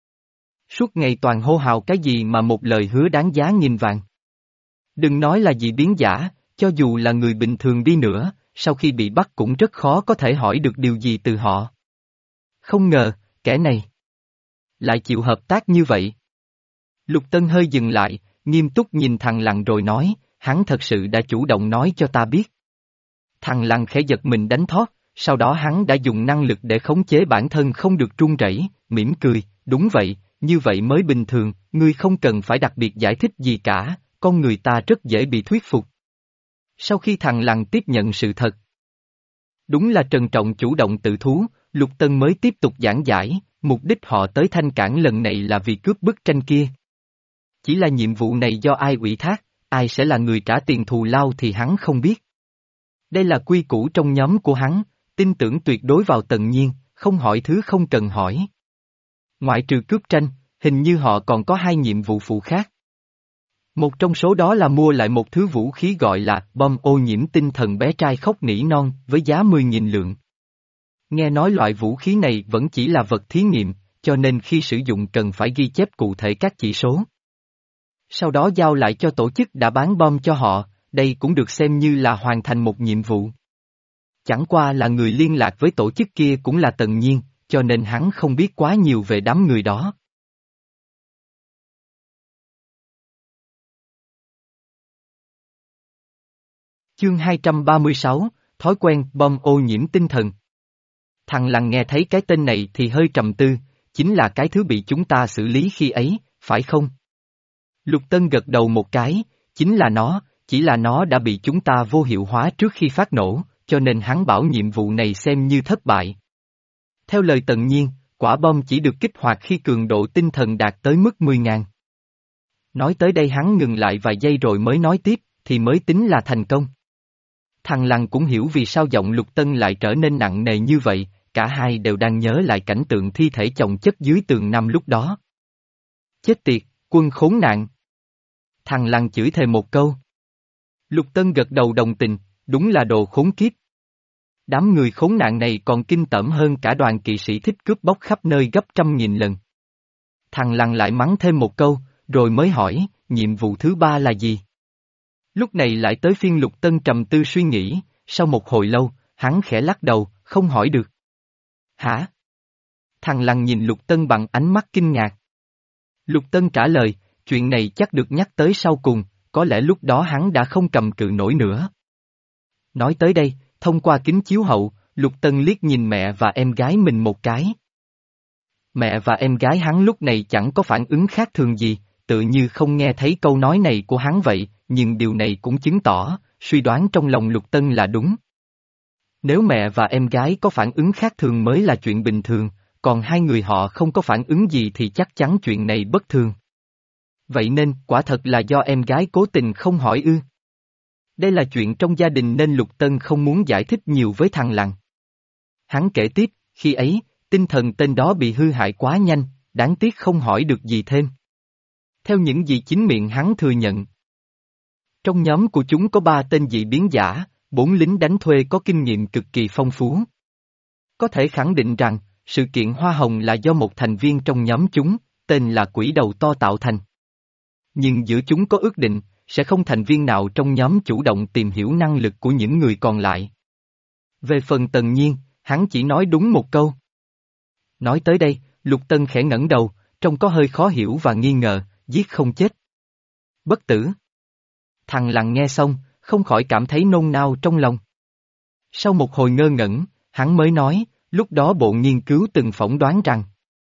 Speaker 1: Suốt ngày toàn hô hào cái gì mà một lời hứa đáng giá nghìn vàng. Đừng nói là dị biến giả, cho dù là người bình thường đi nữa, sau khi bị bắt cũng rất khó có thể hỏi được điều gì từ họ. Không ngờ, kẻ này lại chịu hợp tác như vậy. Lục Tân hơi dừng lại, nghiêm túc nhìn thằng Lằn rồi nói, hắn thật sự đã chủ động nói cho ta biết. Thằng Lằn khẽ giật mình đánh thót, sau đó hắn đã dùng năng lực để khống chế bản thân không được run rẩy, mỉm cười, đúng vậy, như vậy mới bình thường, ngươi không cần phải đặc biệt giải thích gì cả, con người ta rất dễ bị thuyết phục. Sau khi thằng Lằn tiếp nhận sự thật, đúng là Trần Trọng chủ động tự thú, Lục Tân mới tiếp tục giảng giải, mục đích họ tới Thanh Cảng lần này là vì cướp bức tranh kia. Chỉ là nhiệm vụ này do ai ủy thác, ai sẽ là người trả tiền thù lao thì hắn không biết. Đây là quy củ trong nhóm của hắn, tin tưởng tuyệt đối vào Tần Nhiên, không hỏi thứ không cần hỏi. Ngoại trừ cướp tranh, hình như họ còn có hai nhiệm vụ phụ khác. Một trong số đó là mua lại một thứ vũ khí gọi là bom ô nhiễm tinh thần bé trai khóc nỉ non với giá mười nghìn lượng. Nghe nói loại vũ khí này vẫn chỉ là vật thí nghiệm, cho nên khi sử dụng cần phải ghi chép cụ thể các chỉ số. Sau đó giao lại cho tổ chức đã bán bom cho họ, đây cũng được xem như là hoàn thành một nhiệm vụ. Chẳng qua là người liên lạc với tổ chức kia cũng là Tần Nhiên, cho nên hắn không biết quá nhiều về đám người đó. Chương hai trăm ba mươi sáu, Thói quen bom ô nhiễm tinh thần. Thằng Lằn nghe thấy cái tên này thì hơi trầm tư, chính là cái thứ bị chúng ta xử lý khi ấy, phải không? Lục Tân gật đầu một cái, chính là nó, chỉ là nó đã bị chúng ta vô hiệu hóa trước khi phát nổ, cho nên hắn bảo nhiệm vụ này xem như thất bại. Theo lời Tần Nhiên, quả bom chỉ được kích hoạt khi cường độ tinh thần đạt tới mức mười ngàn. Nói tới đây hắn ngừng lại vài giây rồi mới nói tiếp, thì mới tính là thành công. Thằng Lằn cũng hiểu vì sao giọng Lục Tân lại trở nên nặng nề như vậy, cả hai đều đang nhớ lại cảnh tượng thi thể chồng chất dưới tường năm lúc đó. Chết tiệt, quân khốn nạn. Thằng Lằn chửi thề một câu. Lục Tân gật đầu đồng tình, đúng là đồ khốn kiếp. Đám người khốn nạn này còn kinh tởm hơn cả đoàn kỵ sĩ thích cướp bóc khắp nơi gấp trăm nghìn lần. Thằng Lằn lại mắng thêm một câu, rồi mới hỏi, nhiệm vụ thứ ba là gì? Lúc này lại tới phiên Lục Tân trầm tư suy nghĩ, sau một hồi lâu, hắn khẽ lắc đầu, không hỏi được. Hả? Thằng Lằn nhìn Lục Tân bằng ánh mắt kinh ngạc. Lục Tân trả lời, chuyện này chắc được nhắc tới sau cùng, có lẽ lúc đó hắn đã không cầm cự nổi nữa. Nói tới đây, thông qua kính chiếu hậu, Lục Tân liếc nhìn mẹ và em gái mình một cái. Mẹ và em gái hắn lúc này chẳng có phản ứng khác thường gì, tự như không nghe thấy câu nói này của hắn vậy, nhưng điều này cũng chứng tỏ, suy đoán trong lòng Lục Tân là đúng. Nếu mẹ và em gái có phản ứng khác thường mới là chuyện bình thường, còn hai người họ không có phản ứng gì thì chắc chắn chuyện này bất thường. Vậy nên, quả thật là do em gái cố tình không hỏi ư. Đây là chuyện trong gia đình nên Lục Tân không muốn giải thích nhiều với thằng Lằn. Hắn kể tiếp, khi ấy, tinh thần tên đó bị hư hại quá nhanh, đáng tiếc không hỏi được gì thêm. Theo những gì chính miệng hắn thừa nhận. Trong nhóm của chúng có ba tên dị biến giả, bốn lính đánh thuê có kinh nghiệm cực kỳ phong phú. Có thể khẳng định rằng, sự kiện hoa hồng là do một thành viên trong nhóm chúng, tên là Quỷ Đầu To tạo thành. Nhưng giữa chúng có ước định, sẽ không thành viên nào trong nhóm chủ động tìm hiểu năng lực của những người còn lại. Về phần Tần Nhiên, hắn chỉ nói đúng một câu. Nói tới đây, Lục Tân khẽ ngẩng đầu, trông có hơi khó hiểu và nghi ngờ, giết không chết. Bất tử. Thằng Lằn nghe xong, không khỏi cảm thấy nôn nao trong lòng. Sau một hồi ngơ ngẩn, hắn mới nói, lúc đó bộ nghiên cứu từng phỏng đoán rằng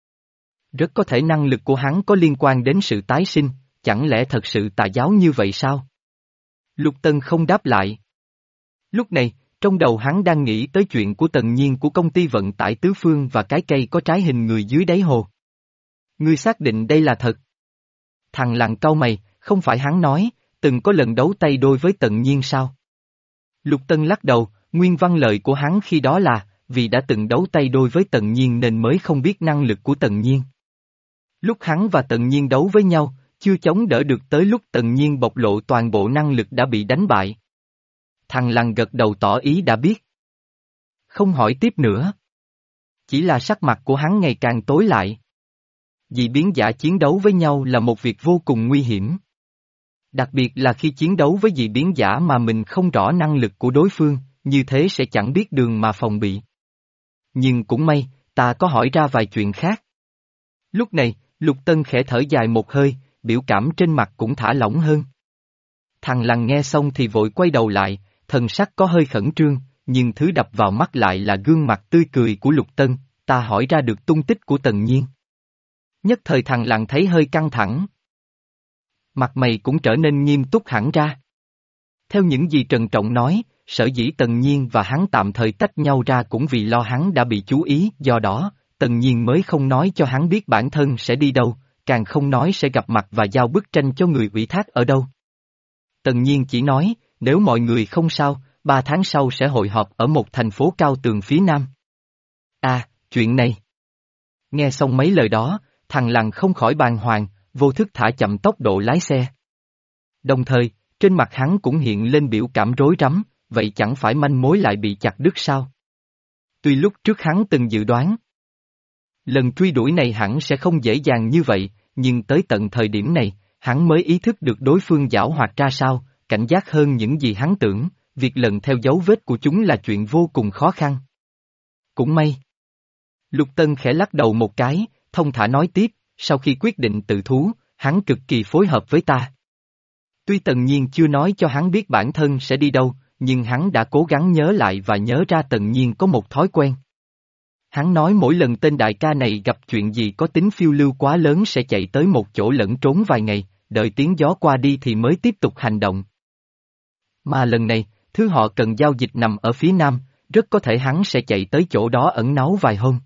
Speaker 1: rất có thể năng lực của hắn có liên quan đến sự tái sinh, chẳng lẽ thật sự tà giáo như vậy sao? Lục Tân không đáp lại. Lúc này, trong đầu hắn đang nghĩ tới chuyện của Tần Nhiên của công ty vận tải tứ phương và cái cây có trái hình người dưới đáy hồ. Ngươi xác định đây là thật? Thằng Lằn cau mày, không phải hắn nói, từng có lần đấu tay đôi với Tần Nhiên sao? Lục Tân lắc đầu, nguyên văn lời của hắn khi đó là, vì đã từng đấu tay đôi với Tần Nhiên nên mới không biết năng lực của Tần Nhiên. Lúc hắn và Tần Nhiên đấu với nhau, chưa chống đỡ được tới lúc Tần Nhiên bộc lộ toàn bộ năng lực đã bị đánh bại. Thằng Lằn gật đầu tỏ ý đã biết. Không hỏi tiếp nữa. Chỉ là sắc mặt của hắn ngày càng tối lại. Dị biến giả chiến đấu với nhau là một việc vô cùng nguy hiểm. Đặc biệt là khi chiến đấu với dị biến giả mà mình không rõ năng lực của đối phương, như thế sẽ chẳng biết đường mà phòng bị. Nhưng cũng may, ta có hỏi ra vài chuyện khác. Lúc này, Lục Tân khẽ thở dài một hơi, biểu cảm trên mặt cũng thả lỏng hơn. Thằng Lằn nghe xong thì vội quay đầu lại, thần sắc có hơi khẩn trương, nhưng thứ đập vào mắt lại là gương mặt tươi cười của Lục Tân, ta hỏi ra được tung tích của Tần Nhiên. Nhất thời thằng Lằn thấy hơi căng thẳng. Mặt mày cũng trở nên nghiêm túc hẳn ra. Theo những gì Trần Trọng nói, sở dĩ Tần Nhiên và hắn tạm thời tách nhau ra cũng vì lo hắn đã bị chú ý, do đó, Tần Nhiên mới không nói cho hắn biết bản thân sẽ đi đâu, càng không nói sẽ gặp mặt và giao bức tranh cho người ủy thác ở đâu. Tần Nhiên chỉ nói, nếu mọi người không sao, ba tháng sau sẽ hội họp ở một thành phố cao tường phía nam. À, chuyện này. Nghe xong mấy lời đó, thằng Lằn không khỏi bàng hoàng, vô thức thả chậm tốc độ lái xe. Đồng thời, trên mặt hắn cũng hiện lên biểu cảm rối rắm, vậy chẳng phải manh mối lại bị chặt đứt sao? Tuy lúc trước hắn từng dự đoán, lần truy đuổi này hẳn sẽ không dễ dàng như vậy, nhưng tới tận thời điểm này, hắn mới ý thức được đối phương giảo hoạt ra sao, cảnh giác hơn những gì hắn tưởng, việc lần theo dấu vết của chúng là chuyện vô cùng khó khăn. Cũng may. Lục Tân khẽ lắc đầu một cái, thông thả nói tiếp, sau khi quyết định tự thú, hắn cực kỳ phối hợp với ta. Tuy Tần Nhiên chưa nói cho hắn biết bản thân sẽ đi đâu, nhưng hắn đã cố gắng nhớ lại và nhớ ra Tần Nhiên có một thói quen. Hắn nói mỗi lần tên đại ca này gặp chuyện gì có tính phiêu lưu quá lớn sẽ chạy tới một chỗ lẫn trốn vài ngày, đợi tiếng gió qua đi thì mới tiếp tục hành động. Mà lần này, thứ họ cần giao dịch nằm ở phía nam, rất có thể hắn sẽ chạy tới chỗ đó ẩn náu vài hôm.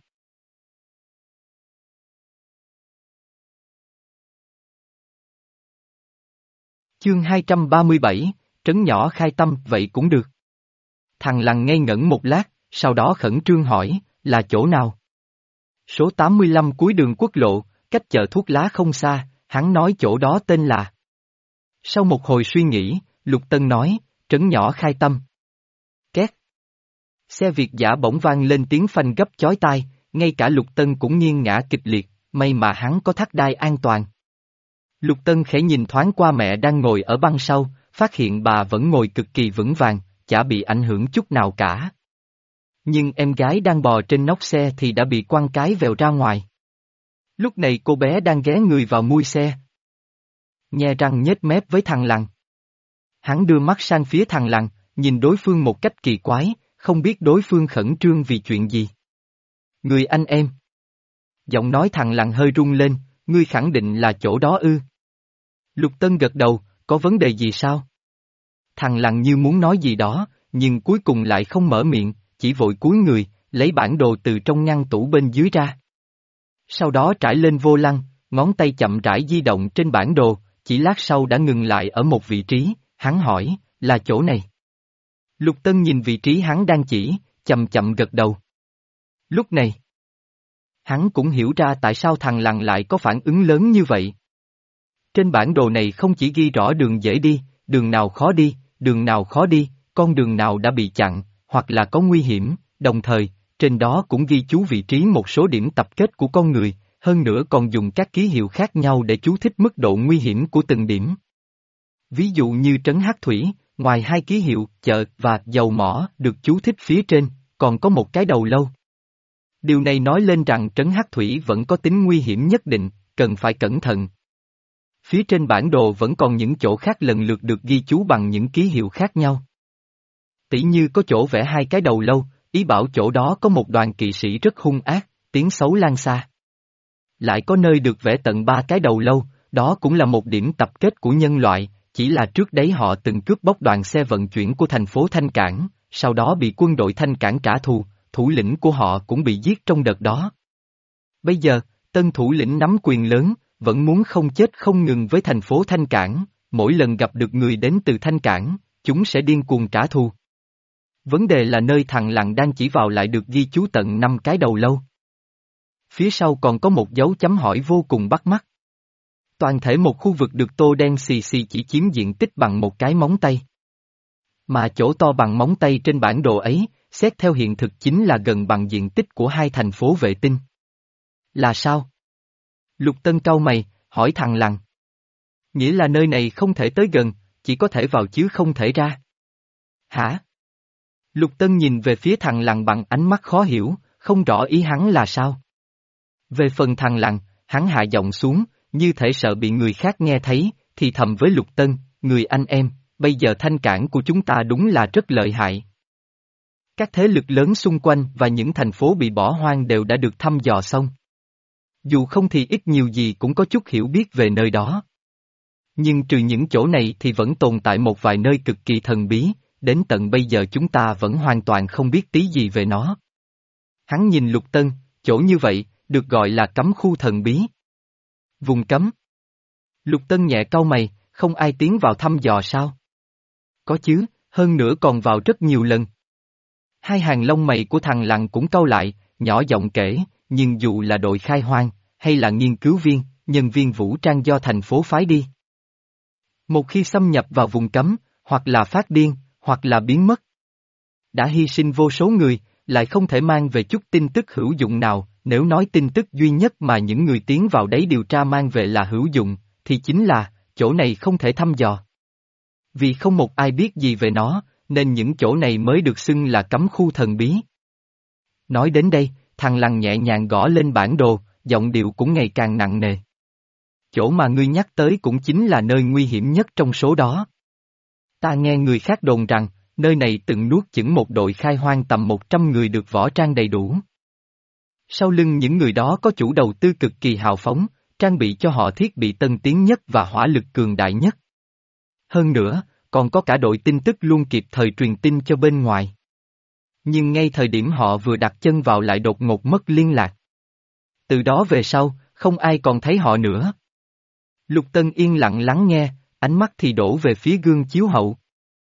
Speaker 1: Chương hai trăm ba mươi bảy, trấn nhỏ khai tâm vậy cũng được. Thằng Lằn ngây ngẩn một lát, sau đó khẩn trương hỏi, là chỗ nào? Số tám mươi lăm cuối đường quốc lộ, cách chợ thuốc lá không xa, hắn nói chỗ đó tên là. Sau một hồi suy nghĩ, Lục Tân nói, trấn nhỏ khai tâm. Két. Xe Việt dã bỗng vang lên tiếng phanh gấp chói tai, ngay cả Lục Tân cũng nghiêng ngã kịch liệt, may mà hắn có thắt đai an toàn. Lục Tân khẽ nhìn thoáng qua mẹ đang ngồi ở băng sau, phát hiện bà vẫn ngồi cực kỳ vững vàng, chả bị ảnh hưởng chút nào cả. Nhưng em gái đang bò trên nóc xe thì đã bị quăng cái vèo ra ngoài. Lúc này cô bé đang ghé người vào mui xe. Nhe răng nhếch mép với thằng Lằn. Hắn đưa mắt sang phía thằng Lằn, nhìn đối phương một cách kỳ quái, không biết đối phương khẩn trương vì chuyện gì. Người anh em. Giọng nói thằng Lằn hơi rung lên, ngươi khẳng định là chỗ đó ư. Lục Tân gật đầu, có vấn đề gì sao? Thằng Lằn như muốn nói gì đó, nhưng cuối cùng lại không mở miệng, chỉ vội cúi người, lấy bản đồ từ trong ngăn tủ bên dưới ra. Sau đó trải lên vô lăng, ngón tay chậm rãi di động trên bản đồ, chỉ lát sau đã ngừng lại ở một vị trí, hắn hỏi, là chỗ này. Lục Tân nhìn vị trí hắn đang chỉ, chậm chậm gật đầu. Lúc này, hắn cũng hiểu ra tại sao thằng Lằn lại có phản ứng lớn như vậy. Trên bản đồ này không chỉ ghi rõ đường dễ đi, đường nào khó đi, đường nào khó đi, con đường nào đã bị chặn, hoặc là có nguy hiểm, đồng thời, trên đó cũng ghi chú vị trí một số điểm tập kết của con người, hơn nữa còn dùng các ký hiệu khác nhau để chú thích mức độ nguy hiểm của từng điểm. Ví dụ như trấn Hắc Thủy, ngoài hai ký hiệu chợ và dầu mỏ được chú thích phía trên, còn có một cái đầu lâu. Điều này nói lên rằng trấn Hắc Thủy vẫn có tính nguy hiểm nhất định, cần phải cẩn thận. Phía trên bản đồ vẫn còn những chỗ khác lần lượt được ghi chú bằng những ký hiệu khác nhau. Tỉ như có chỗ vẽ hai cái đầu lâu, ý bảo chỗ đó có một đoàn kỵ sĩ rất hung ác, tiếng xấu lan xa. Lại có nơi được vẽ tận ba cái đầu lâu, đó cũng là một điểm tập kết của nhân loại, chỉ là trước đấy họ từng cướp bóc đoàn xe vận chuyển của thành phố Thanh Cảng, sau đó bị quân đội Thanh Cảng trả thù, thủ lĩnh của họ cũng bị giết trong đợt đó. Bây giờ, tân thủ lĩnh nắm quyền lớn, vẫn muốn không chết không ngừng với thành phố Thanh Cảng, mỗi lần gặp được người đến từ Thanh Cảng, chúng sẽ điên cuồng trả thù. Vấn đề là nơi thằng Lằn đang chỉ vào lại được ghi chú tận năm cái đầu lâu. Phía sau còn có một dấu chấm hỏi vô cùng bắt mắt. Toàn thể một khu vực được tô đen xì xì chỉ chiếm diện tích bằng một cái móng tay. Mà chỗ to bằng móng tay trên bản đồ ấy, xét theo hiện thực chính là gần bằng diện tích của hai thành phố vệ tinh. Là sao? Lục Tân cau mày, hỏi thằng Lằn. Nghĩa là nơi này không thể tới gần, chỉ có thể vào chứ không thể ra. Hả? Lục Tân nhìn về phía thằng Lằn bằng ánh mắt khó hiểu, không rõ ý hắn là sao. Về phần thằng Lằn, hắn hạ giọng xuống, như thể sợ bị người khác nghe thấy, thì thầm với Lục Tân, người anh em, bây giờ Thanh Cảng của chúng ta đúng là rất lợi hại. Các thế lực lớn xung quanh và những thành phố bị bỏ hoang đều đã được thăm dò xong. Dù không thì ít nhiều gì cũng có chút hiểu biết về nơi đó. Nhưng trừ những chỗ này thì vẫn tồn tại một vài nơi cực kỳ thần bí, đến tận bây giờ chúng ta vẫn hoàn toàn không biết tí gì về nó. Hắn nhìn Lục Tân, chỗ như vậy, được gọi là cấm khu thần bí. Vùng cấm. Lục Tân nhẹ cau mày, không ai tiến vào thăm dò sao? Có chứ, hơn nữa còn vào rất nhiều lần. Hai hàng lông mày của thằng Lằn cũng cau lại, nhỏ giọng kể, nhưng dù là đội khai hoang, hay là nghiên cứu viên, nhân viên vũ trang do thành phố phái đi. Một khi xâm nhập vào vùng cấm, hoặc là phát điên, hoặc là biến mất. Đã hy sinh vô số người, lại không thể mang về chút tin tức hữu dụng nào, nếu nói tin tức duy nhất mà những người tiến vào đấy điều tra mang về là hữu dụng, thì chính là, chỗ này không thể thăm dò. Vì không một ai biết gì về nó, nên những chỗ này mới được xưng là cấm khu thần bí. Nói đến đây, thằng Lằn nhẹ nhàng gõ lên bản đồ, giọng điệu cũng ngày càng nặng nề. Chỗ mà ngươi nhắc tới cũng chính là nơi nguy hiểm nhất trong số đó. Ta nghe người khác đồn rằng, nơi này từng nuốt chửng một đội khai hoang tầm một trăm người được võ trang đầy đủ. Sau lưng những người đó có chủ đầu tư cực kỳ hào phóng, trang bị cho họ thiết bị tân tiến nhất và hỏa lực cường đại nhất. Hơn nữa, còn có cả đội tin tức luôn kịp thời truyền tin cho bên ngoài. Nhưng ngay thời điểm họ vừa đặt chân vào lại đột ngột mất liên lạc. Từ đó về sau, không ai còn thấy họ nữa. Lục Tân yên lặng lắng nghe, ánh mắt thì đổ về phía gương chiếu hậu.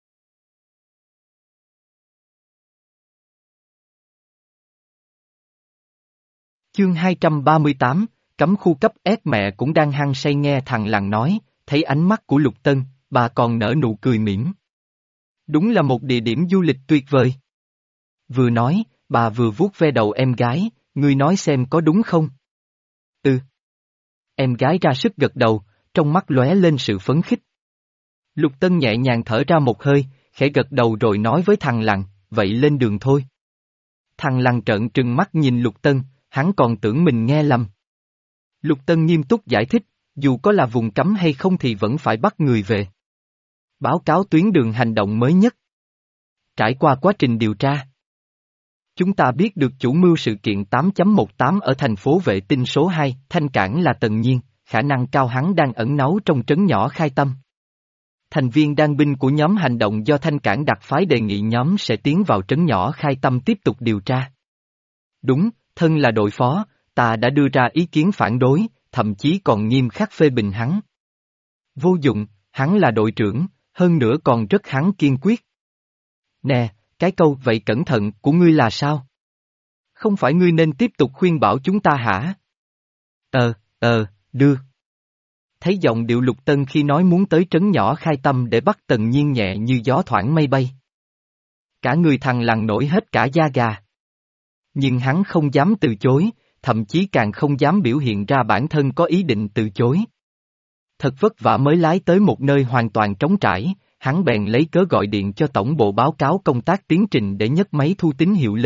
Speaker 1: Chương hai trăm ba mươi tám, cấm khu cấp S mẹ cũng đang hăng say nghe thằng Lằn nói, thấy ánh mắt của Lục Tân, bà còn nở nụ cười mỉm. Đúng là một địa điểm du lịch tuyệt vời. Vừa nói, bà vừa vuốt ve đầu em gái, ngươi nói xem có đúng không? Ừ. Em gái ra sức gật đầu, trong mắt lóe lên sự phấn khích. Lục Tân nhẹ nhàng thở ra một hơi, khẽ gật đầu rồi nói với thằng Lằn, vậy lên đường thôi. Thằng Lằn trợn trừng mắt nhìn Lục Tân, hắn còn tưởng mình nghe lầm. Lục Tân nghiêm túc giải thích, dù có là vùng cấm hay không thì vẫn phải bắt người về. Báo cáo tuyến đường hành động mới nhất. Trải qua quá trình điều tra, chúng ta biết được chủ mưu sự kiện tám chấm mười tám ở thành phố vệ tinh số hai, Thanh Cảng là Tần Nhiên, khả năng cao hắn đang ẩn náu trong trấn nhỏ Khai Tâm. Thành viên đan binh của nhóm hành động do Thanh Cảng đặc phái đề nghị nhóm sẽ tiến vào trấn nhỏ Khai Tâm tiếp tục điều tra. Đúng, thân là đội phó, ta đã đưa ra ý kiến phản đối, thậm chí còn nghiêm khắc phê bình hắn. Vô dụng, hắn là đội trưởng, hơn nữa còn rất hắn kiên quyết. Nè, cái câu vậy cẩn thận của ngươi là sao? Không phải ngươi nên tiếp tục khuyên bảo chúng ta hả? Ờ, ờ, đưa. Thấy giọng điệu Lục Tân khi nói muốn tới trấn nhỏ Khai Tâm để bắt Tần Nhiên nhẹ như gió thoảng mây bay. Cả người thằng Lằn nổi hết cả da gà. Nhưng hắn không dám từ chối, thậm chí càng không dám biểu hiện ra bản thân có ý định từ chối. Thật vất vả mới lái tới một nơi hoàn toàn trống trải, hắn bèn lấy cớ gọi điện cho tổng bộ báo cáo công tác tiến trình để nhấc máy thu tín hiệu lên,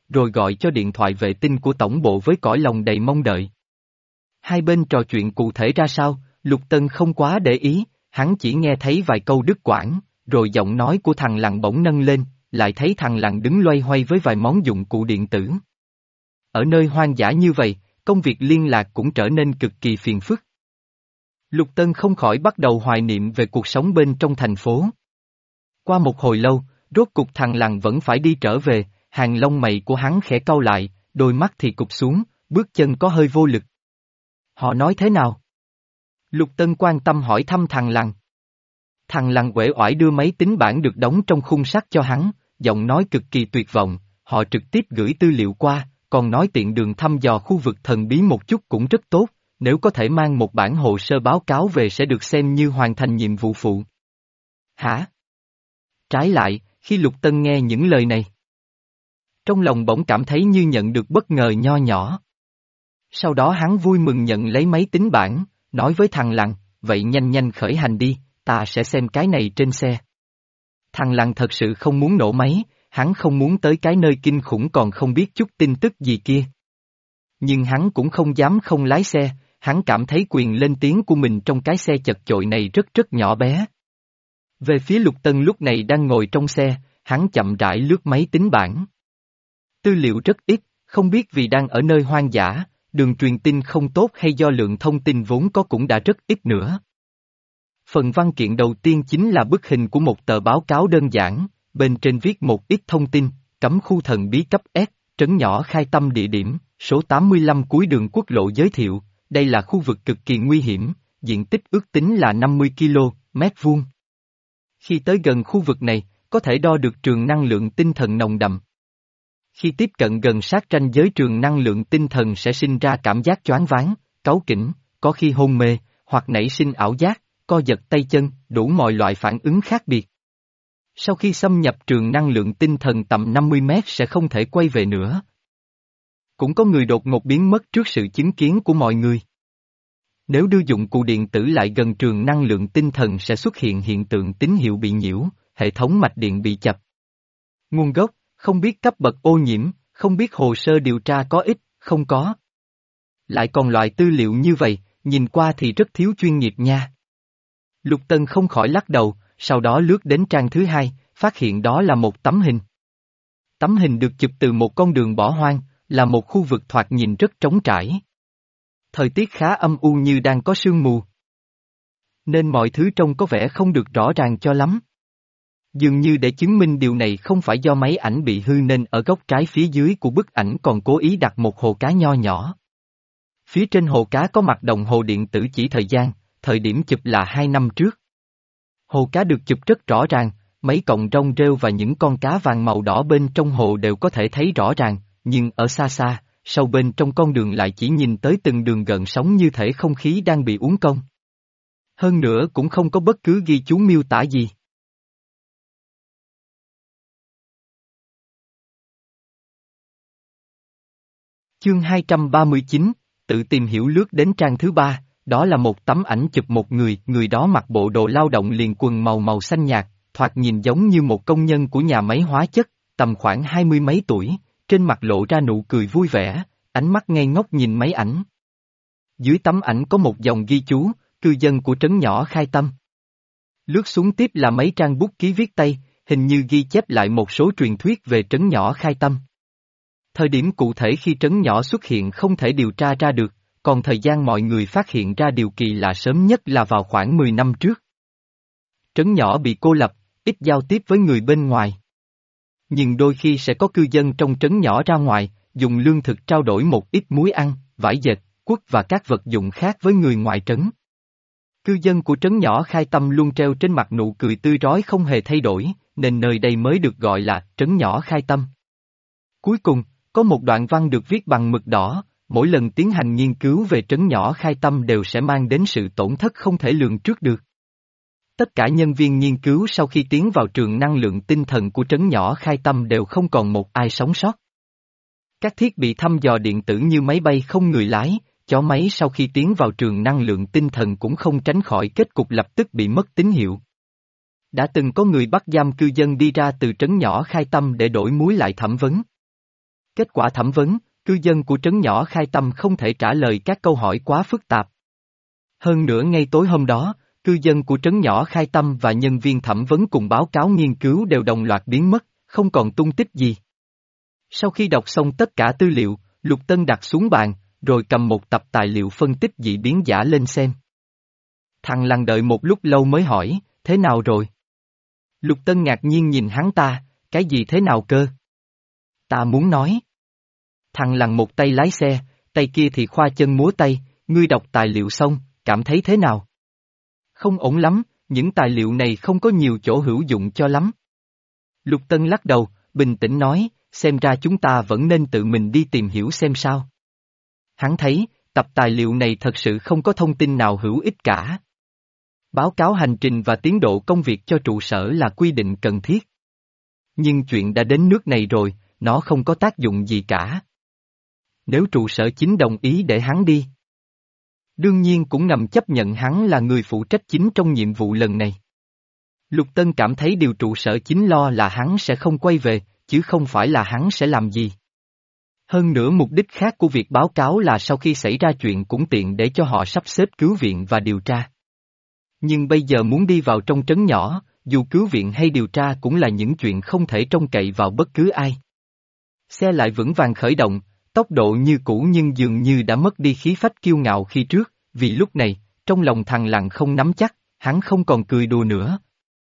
Speaker 1: rồi gọi cho điện thoại vệ tinh của tổng bộ với cõi lòng đầy mong đợi. Hai bên trò chuyện cụ thể ra sao, Lục Tân không quá để ý, hắn chỉ nghe thấy vài câu đứt quãng, rồi giọng nói của thằng Lặng bỗng nâng lên, lại thấy thằng Lặng đứng loay hoay với vài món dụng cụ điện tử. Ở nơi hoang dã như vậy, công việc liên lạc cũng trở nên cực kỳ phiền phức. Lục Tân không khỏi bắt đầu hoài niệm về cuộc sống bên trong thành phố. Qua một hồi lâu, rốt cục thằng Lặng vẫn phải đi trở về, hàng lông mày của hắn khẽ cau lại, đôi mắt thì cụp xuống, bước chân có hơi vô lực. Họ nói thế nào? Lục Tân quan tâm hỏi thăm thằng Lặng. Thằng Lặng uể oải đưa máy tính bảng được đóng trong khung sắt cho hắn, giọng nói cực kỳ tuyệt vọng, họ trực tiếp gửi tư liệu qua, còn nói tiện đường thăm dò khu vực thần bí một chút cũng rất tốt, nếu có thể mang một bản hồ sơ báo cáo về sẽ được xem như hoàn thành nhiệm vụ phụ. Hả? Trái lại, khi Lục Tân nghe những lời này, trong lòng bỗng cảm thấy như nhận được bất ngờ nho nhỏ. Sau đó hắn vui mừng nhận lấy máy tính bảng, nói với thằng Lặng, vậy nhanh nhanh khởi hành đi, ta sẽ xem cái này trên xe. Thằng Lặng thật sự không muốn nổ máy, hắn không muốn tới cái nơi kinh khủng còn không biết chút tin tức gì kia. Nhưng hắn cũng không dám không lái xe, hắn cảm thấy quyền lên tiếng của mình trong cái xe chật chội này rất rất nhỏ bé. Về phía Lục Tân lúc này đang ngồi trong xe, hắn chậm rãi lướt máy tính bảng. Tư liệu rất ít, không biết vì đang ở nơi hoang dã, đường truyền tin không tốt hay do lượng thông tin vốn có cũng đã rất ít nữa. Phần văn kiện đầu tiên chính là bức hình của một tờ báo cáo đơn giản, bên trên viết một ít thông tin, cấm khu thần bí cấp S, trấn nhỏ Khai Tâm địa điểm, số tám mươi lăm cuối đường quốc lộ giới thiệu, đây là khu vực cực kỳ nguy hiểm, diện tích ước tính là năm mươi ki lô mét vuông. Khi tới gần khu vực này, có thể đo được trường năng lượng tinh thần nồng đậm. Khi tiếp cận gần sát ranh giới trường năng lượng tinh thần sẽ sinh ra cảm giác choáng váng, cáu kỉnh, có khi hôn mê, hoặc nảy sinh ảo giác, co giật tay chân, đủ mọi loại phản ứng khác biệt. Sau khi xâm nhập trường năng lượng tinh thần tầm năm mươi mét sẽ không thể quay về nữa. Cũng có người đột ngột biến mất trước sự chứng kiến của mọi người. Nếu đưa dụng cụ điện tử lại gần trường năng lượng tinh thần sẽ xuất hiện hiện tượng tín hiệu bị nhiễu, hệ thống mạch điện bị chập. Nguồn gốc, không biết cấp bậc ô nhiễm, không biết hồ sơ điều tra có ít, không có. Lại còn loại tư liệu như vậy, nhìn qua thì rất thiếu chuyên nghiệp nha. Lục Tân không khỏi lắc đầu, sau đó lướt đến trang thứ hai, phát hiện đó là một tấm hình. Tấm hình được chụp từ một con đường bỏ hoang, là một khu vực thoạt nhìn rất trống trải. Thời tiết khá âm u như đang có sương mù. Nên mọi thứ trông có vẻ không được rõ ràng cho lắm. Dường như để chứng minh điều này không phải do máy ảnh bị hư nên ở góc trái phía dưới của bức ảnh còn cố ý đặt một hồ cá nho nhỏ. Phía trên hồ cá có mặt đồng hồ điện tử chỉ thời gian, thời điểm chụp là hai năm trước. Hồ cá được chụp rất rõ ràng, mấy cọng rong rêu và những con cá vàng màu đỏ bên trong hồ đều có thể thấy rõ ràng, nhưng ở xa xa, sâu bên trong con đường lại chỉ nhìn tới từng đường gợn sóng như thể không khí đang bị uốn cong. Hơn nữa cũng không có bất cứ ghi chú miêu tả gì. Chương hai trăm ba mươi chín, tự tìm hiểu lướt đến trang thứ ba, đó là một tấm ảnh chụp một người, người đó mặc bộ đồ lao động liền quần màu màu xanh nhạt, thoạt nhìn giống như một công nhân của nhà máy hóa chất, tầm khoảng hai mươi mấy tuổi, trên mặt lộ ra nụ cười vui vẻ, ánh mắt ngây ngốc nhìn máy ảnh. Dưới tấm ảnh có một dòng ghi chú, cư dân của trấn nhỏ Khai Tâm. Lướt xuống tiếp là mấy trang bút ký viết tay, hình như ghi chép lại một số truyền thuyết về trấn nhỏ Khai Tâm. Thời điểm cụ thể khi trấn nhỏ xuất hiện không thể điều tra ra được, còn thời gian mọi người phát hiện ra điều kỳ lạ sớm nhất là vào khoảng mười năm trước. Trấn nhỏ bị cô lập, ít giao tiếp với người bên ngoài. Nhưng đôi khi sẽ có cư dân trong trấn nhỏ ra ngoài, dùng lương thực trao đổi một ít muối ăn, vải dệt, quất và các vật dụng khác với người ngoài trấn. Cư dân của trấn nhỏ Khai Tâm luôn treo trên mặt nụ cười tươi rói không hề thay đổi, nên nơi đây mới được gọi là trấn nhỏ Khai Tâm. Cuối cùng, có một đoạn văn được viết bằng mực đỏ, mỗi lần tiến hành nghiên cứu về trấn nhỏ Khai Tâm đều sẽ mang đến sự tổn thất không thể lường trước được. Tất cả nhân viên nghiên cứu sau khi tiến vào trường năng lượng tinh thần của trấn nhỏ Khai Tâm đều không còn một ai sống sót. Các thiết bị thăm dò điện tử như máy bay không người lái, chó máy sau khi tiến vào trường năng lượng tinh thần cũng không tránh khỏi kết cục lập tức bị mất tín hiệu. Đã từng có người bắt giam cư dân đi ra từ trấn nhỏ Khai Tâm để đổi muối lại thẩm vấn. Kết quả thẩm vấn, cư dân của trấn nhỏ Khai Tâm không thể trả lời các câu hỏi quá phức tạp. Hơn nữa ngay tối hôm đó, cư dân của trấn nhỏ Khai Tâm và nhân viên thẩm vấn cùng báo cáo nghiên cứu đều đồng loạt biến mất, không còn tung tích gì. Sau khi đọc xong tất cả tư liệu, Lục Tân đặt xuống bàn, rồi cầm một tập tài liệu phân tích dị biến giả lên xem. Thằng Lăng đợi một lúc lâu mới hỏi, thế nào rồi? Lục Tân ngạc nhiên nhìn hắn ta, cái gì thế nào cơ? Ta muốn nói. Thằng Lăng một tay lái xe, tay kia thì khoa chân múa tay, ngươi đọc tài liệu xong, cảm thấy thế nào? Không ổn lắm, những tài liệu này không có nhiều chỗ hữu dụng cho lắm. Lục Tân lắc đầu, bình tĩnh nói, xem ra chúng ta vẫn nên tự mình đi tìm hiểu xem sao. Hắn thấy, tập tài liệu này thật sự không có thông tin nào hữu ích cả. Báo cáo hành trình và tiến độ công việc cho trụ sở là quy định cần thiết. Nhưng chuyện đã đến nước này rồi, nó không có tác dụng gì cả. Nếu trụ sở chính đồng ý để hắn đi, đương nhiên cũng ngầm chấp nhận hắn là người phụ trách chính trong nhiệm vụ lần này. Lục Tân cảm thấy điều trụ sở chính lo là hắn sẽ không quay về, chứ không phải là hắn sẽ làm gì. Hơn nữa mục đích khác của việc báo cáo là sau khi xảy ra chuyện cũng tiện để cho họ sắp xếp cứu viện và điều tra. Nhưng bây giờ muốn đi vào trong trấn nhỏ, dù cứu viện hay điều tra cũng là những chuyện không thể trông cậy vào bất cứ ai. Xe lại vững vàng khởi động, tốc độ như cũ nhưng dường như đã mất đi khí phách kiêu ngạo khi trước, vì lúc này, trong lòng thằng Lăng không nắm chắc, hắn không còn cười đùa nữa.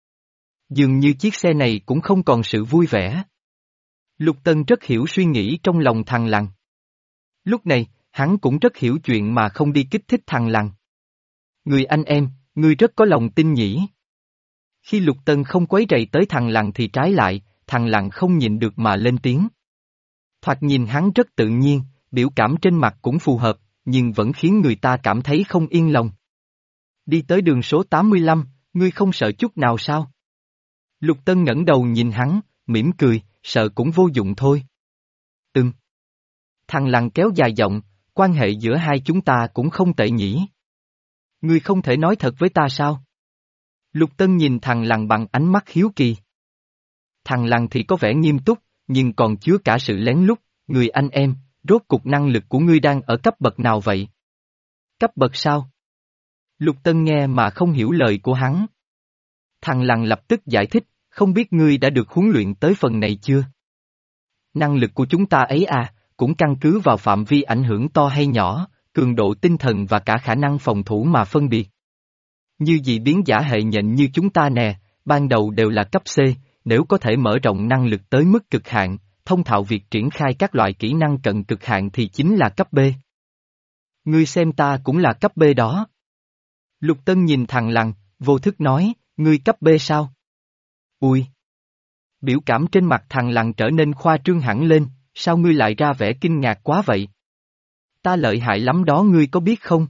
Speaker 1: Dường như chiếc xe này cũng không còn sự vui vẻ. Lục Tân rất hiểu suy nghĩ trong lòng thằng Lăng. Lúc này, hắn cũng rất hiểu chuyện mà không đi kích thích thằng Lăng. Người anh em, ngươi rất có lòng tin nhỉ. Khi Lục Tân không quấy rầy tới thằng Lăng thì trái lại, thằng Lăng không nhịn được mà lên tiếng. Thoạt nhìn hắn rất tự nhiên, biểu cảm trên mặt cũng phù hợp, nhưng vẫn khiến người ta cảm thấy không yên lòng. Đi tới đường số tám mươi lăm, ngươi không sợ chút nào sao? Lục Tân ngẩng đầu nhìn hắn, mỉm cười, sợ cũng vô dụng thôi. Ừm. Thằng Lăng kéo dài giọng, quan hệ giữa hai chúng ta cũng không tệ nhỉ. Ngươi không thể nói thật với ta sao? Lục Tân nhìn thằng Lăng bằng ánh mắt hiếu kỳ. Thằng Lăng thì có vẻ nghiêm túc, nhưng còn chứa cả sự lén lút, người anh em, rốt cục năng lực của ngươi đang ở cấp bậc nào vậy? Cấp bậc sao? Lục Tân nghe mà không hiểu lời của hắn. Thằng Lăng lập tức giải thích, không biết ngươi đã được huấn luyện tới phần này chưa? Năng lực của chúng ta ấy à, cũng căn cứ vào phạm vi ảnh hưởng to hay nhỏ, cường độ tinh thần và cả khả năng phòng thủ mà phân biệt. Như dị biến giả hệ nhện như chúng ta nè, ban đầu đều là cấp C, nếu có thể mở rộng năng lực tới mức cực hạn, thông thạo việc triển khai các loại kỹ năng cận cực hạn thì chính là cấp B. Ngươi xem ta cũng là cấp B đó. Lục Tân nhìn thằng Lăng, vô thức nói, ngươi cấp B sao? Ui! Biểu cảm trên mặt thằng Lăng trở nên khoa trương hẳn lên, sao ngươi lại ra vẻ kinh ngạc quá vậy? Ta lợi hại lắm đó ngươi có biết không?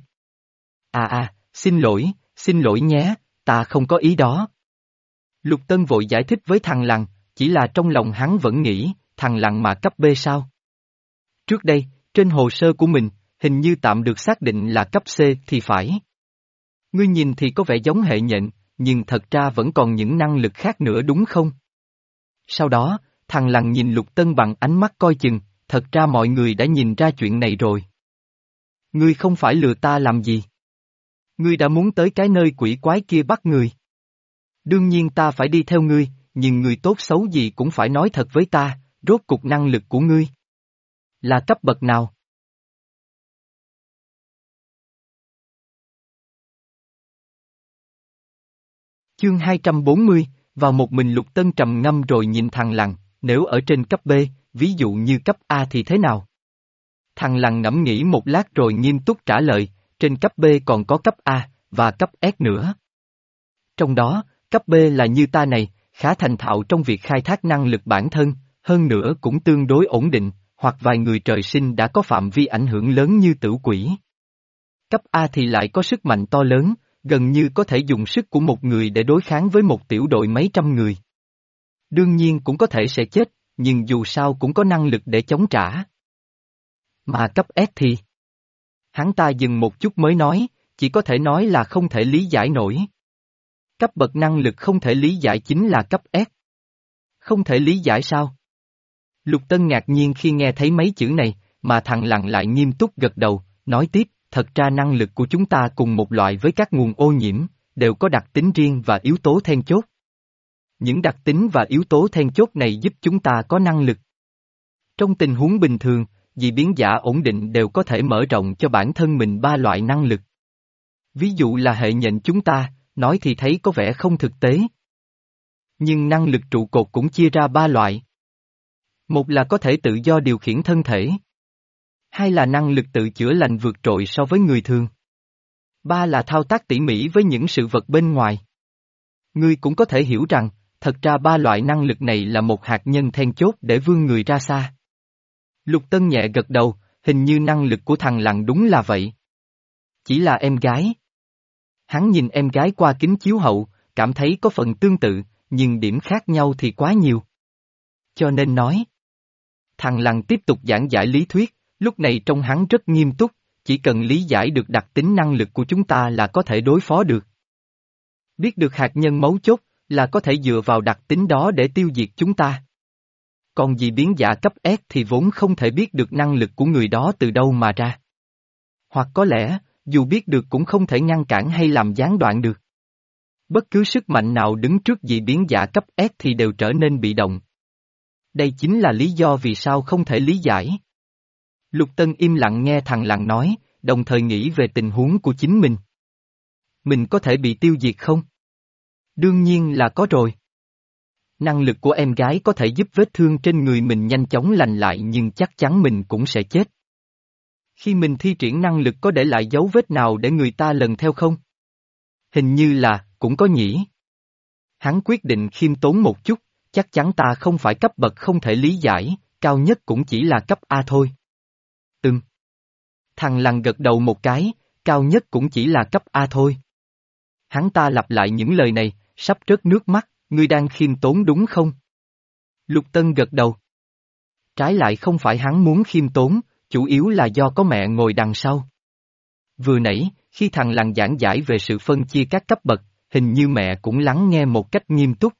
Speaker 1: À à, xin lỗi, xin lỗi nhé, ta không có ý đó. Lục Tân vội giải thích với thằng Lăng, chỉ là trong lòng hắn vẫn nghĩ, thằng Lăng mà cấp B sao? Trước đây, trên hồ sơ của mình, hình như tạm được xác định là cấp C thì phải. Ngươi nhìn thì có vẻ giống hệ nhện, nhưng thật ra vẫn còn những năng lực khác nữa đúng không? Sau đó, thằng Lăng nhìn Lục Tân bằng ánh mắt coi chừng, thật ra mọi người đã nhìn ra chuyện này rồi. Ngươi không phải lừa ta làm gì? Ngươi đã muốn tới cái nơi quỷ quái kia bắt người. Đương nhiên ta phải đi theo ngươi, nhưng người tốt xấu gì cũng phải nói thật với ta, rốt cục năng lực của ngươi là cấp bậc nào? Chương hai trăm bốn mươi, vào một mình Lục Tân trầm ngâm rồi nhìn thằng Lăng, nếu ở trên cấp B, ví dụ như cấp A thì thế nào? Thằng Lăng ngẫm nghĩ một lát rồi nghiêm túc trả lời, trên cấp B còn có cấp A, và cấp S nữa. Trong đó, cấp B là như ta này, khá thành thạo trong việc khai thác năng lực bản thân, hơn nữa cũng tương đối ổn định, hoặc vài người trời sinh đã có phạm vi ảnh hưởng lớn như tử quỷ. Cấp A thì lại có sức mạnh to lớn, gần như có thể dùng sức của một người để đối kháng với một tiểu đội mấy trăm người. Đương nhiên cũng có thể sẽ chết, nhưng dù sao cũng có năng lực để chống trả. Mà cấp S thì... Hắn ta dừng một chút mới nói, chỉ có thể nói là không thể lý giải nổi. Cấp bậc năng lực không thể lý giải chính là cấp S. Không thể lý giải sao? Lục Tân ngạc nhiên khi nghe thấy mấy chữ này, mà thằng Lặng lại nghiêm túc gật đầu, nói tiếp, thật ra năng lực của chúng ta cùng một loại với các nguồn ô nhiễm, đều có đặc tính riêng và yếu tố then chốt. Những đặc tính và yếu tố then chốt này giúp chúng ta có năng lực. Trong tình huống bình thường, dị biến giả ổn định đều có thể mở rộng cho bản thân mình ba loại năng lực. Ví dụ là hệ nhện chúng ta, nói thì thấy có vẻ không thực tế. Nhưng năng lực trụ cột cũng chia ra ba loại. Một là có thể tự do điều khiển thân thể. Hai là năng lực tự chữa lành vượt trội so với người thường. Ba là thao tác tỉ mỉ với những sự vật bên ngoài. Ngươi cũng có thể hiểu rằng, thật ra ba loại năng lực này là một hạt nhân then chốt để vươn người ra xa. Lục Tân nhẹ gật đầu, hình như năng lực của thằng Lặng đúng là vậy. Chỉ là em gái. Hắn nhìn em gái qua kính chiếu hậu, cảm thấy có phần tương tự, nhưng điểm khác nhau thì quá nhiều. Cho nên nói. Thằng Lặng tiếp tục giảng giải lý thuyết, lúc này trông hắn rất nghiêm túc, chỉ cần lý giải được đặc tính năng lực của chúng ta là có thể đối phó được. Biết được hạt nhân mấu chốt, là có thể dựa vào đặc tính đó để tiêu diệt chúng ta. Còn dị biến giả cấp S thì vốn không thể biết được năng lực của người đó từ đâu mà ra. Hoặc có lẽ, dù biết được cũng không thể ngăn cản hay làm gián đoạn được. Bất cứ sức mạnh nào đứng trước dị biến giả cấp S thì đều trở nên bị động. Đây chính là lý do vì sao không thể lý giải. Lục Tân im lặng nghe thằng Lặng nói, đồng thời nghĩ về tình huống của chính mình. Mình có thể bị tiêu diệt không? Đương nhiên là có rồi. Năng lực của em gái có thể giúp vết thương trên người mình nhanh chóng lành lại nhưng chắc chắn mình cũng sẽ chết. Khi mình thi triển năng lực có để lại dấu vết nào để người ta lần theo không? Hình như là, cũng có nhỉ. Hắn quyết định khiêm tốn một chút, chắc chắn ta không phải cấp bậc không thể lý giải, cao nhất cũng chỉ là cấp A thôi. Ừm. Thằng Lặng gật đầu một cái, cao nhất cũng chỉ là cấp A thôi. Hắn ta lặp lại những lời này, sắp rớt nước mắt, ngươi đang khiêm tốn đúng không? Lục Tân gật đầu. Trái lại không phải hắn muốn khiêm tốn, chủ yếu là do có mẹ ngồi đằng sau. Vừa nãy, khi thằng Lặng giảng giải về sự phân chia các cấp bậc, hình như mẹ cũng lắng nghe một cách nghiêm túc.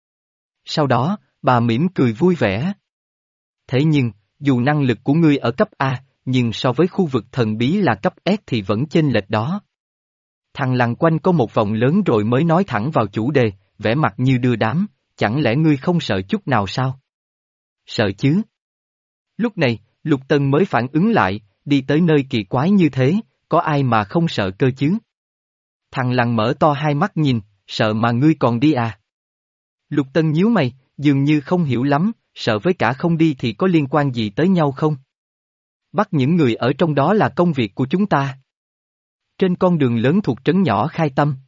Speaker 1: Sau đó, bà mỉm cười vui vẻ. Thế nhưng, dù năng lực của ngươi ở cấp A, nhưng so với khu vực thần bí là cấp S thì vẫn chênh lệch đó. Thằng Lặng quanh có một vòng lớn rồi mới nói thẳng vào chủ đề, vẻ mặt như đưa đám, chẳng lẽ ngươi không sợ chút nào sao? Sợ chứ. Lúc này, Lục Tân mới phản ứng lại, đi tới nơi kỳ quái như thế, có ai mà không sợ cơ chứ? Thằng Lặng mở to hai mắt nhìn, sợ mà ngươi còn đi à? Lục Tân nhíu mày, dường như không hiểu lắm, sợ với cả không đi thì có liên quan gì tới nhau không? Bắt những người ở trong đó là công việc của chúng ta. Trên con đường lớn thuộc trấn nhỏ Khai Tâm.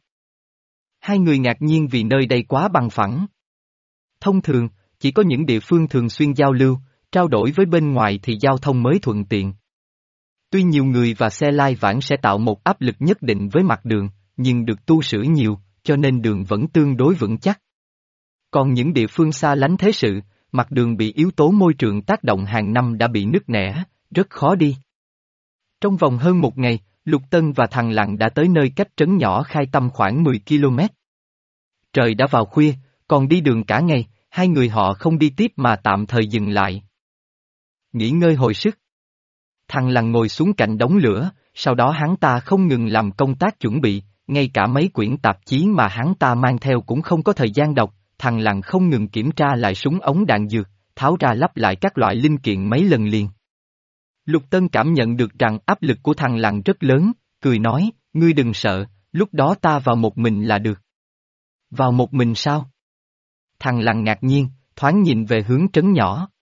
Speaker 1: Hai người ngạc nhiên vì nơi đây quá bằng phẳng. Thông thường, chỉ có những địa phương thường xuyên giao lưu, trao đổi với bên ngoài thì giao thông mới thuận tiện. Tuy nhiều người và xe lai vãng sẽ tạo một áp lực nhất định với mặt đường, nhưng được tu sửa nhiều, cho nên đường vẫn tương đối vững chắc. Còn những địa phương xa lánh thế sự, mặt đường bị yếu tố môi trường tác động hàng năm đã bị nứt nẻ, rất khó đi. Trong vòng hơn một ngày, Lục Tân và thằng Lặng đã tới nơi cách trấn nhỏ Khai Tâm khoảng mười ki lô mét. Trời đã vào khuya, còn đi đường cả ngày, hai người họ không đi tiếp mà tạm thời dừng lại. Nghỉ ngơi hồi sức. Thằng Lặng ngồi xuống cạnh đống lửa, sau đó hắn ta không ngừng làm công tác chuẩn bị, ngay cả mấy quyển tạp chí mà hắn ta mang theo cũng không có thời gian đọc, thằng Lặng không ngừng kiểm tra lại súng ống đạn dược, tháo ra lắp lại các loại linh kiện mấy lần liền. Lục Tân cảm nhận được rằng áp lực của thằng Lặng rất lớn, cười nói, ngươi đừng sợ, lúc đó ta vào một mình là được. Vào một mình sao? Thằng Lặng ngạc nhiên, thoáng nhìn về hướng trấn nhỏ.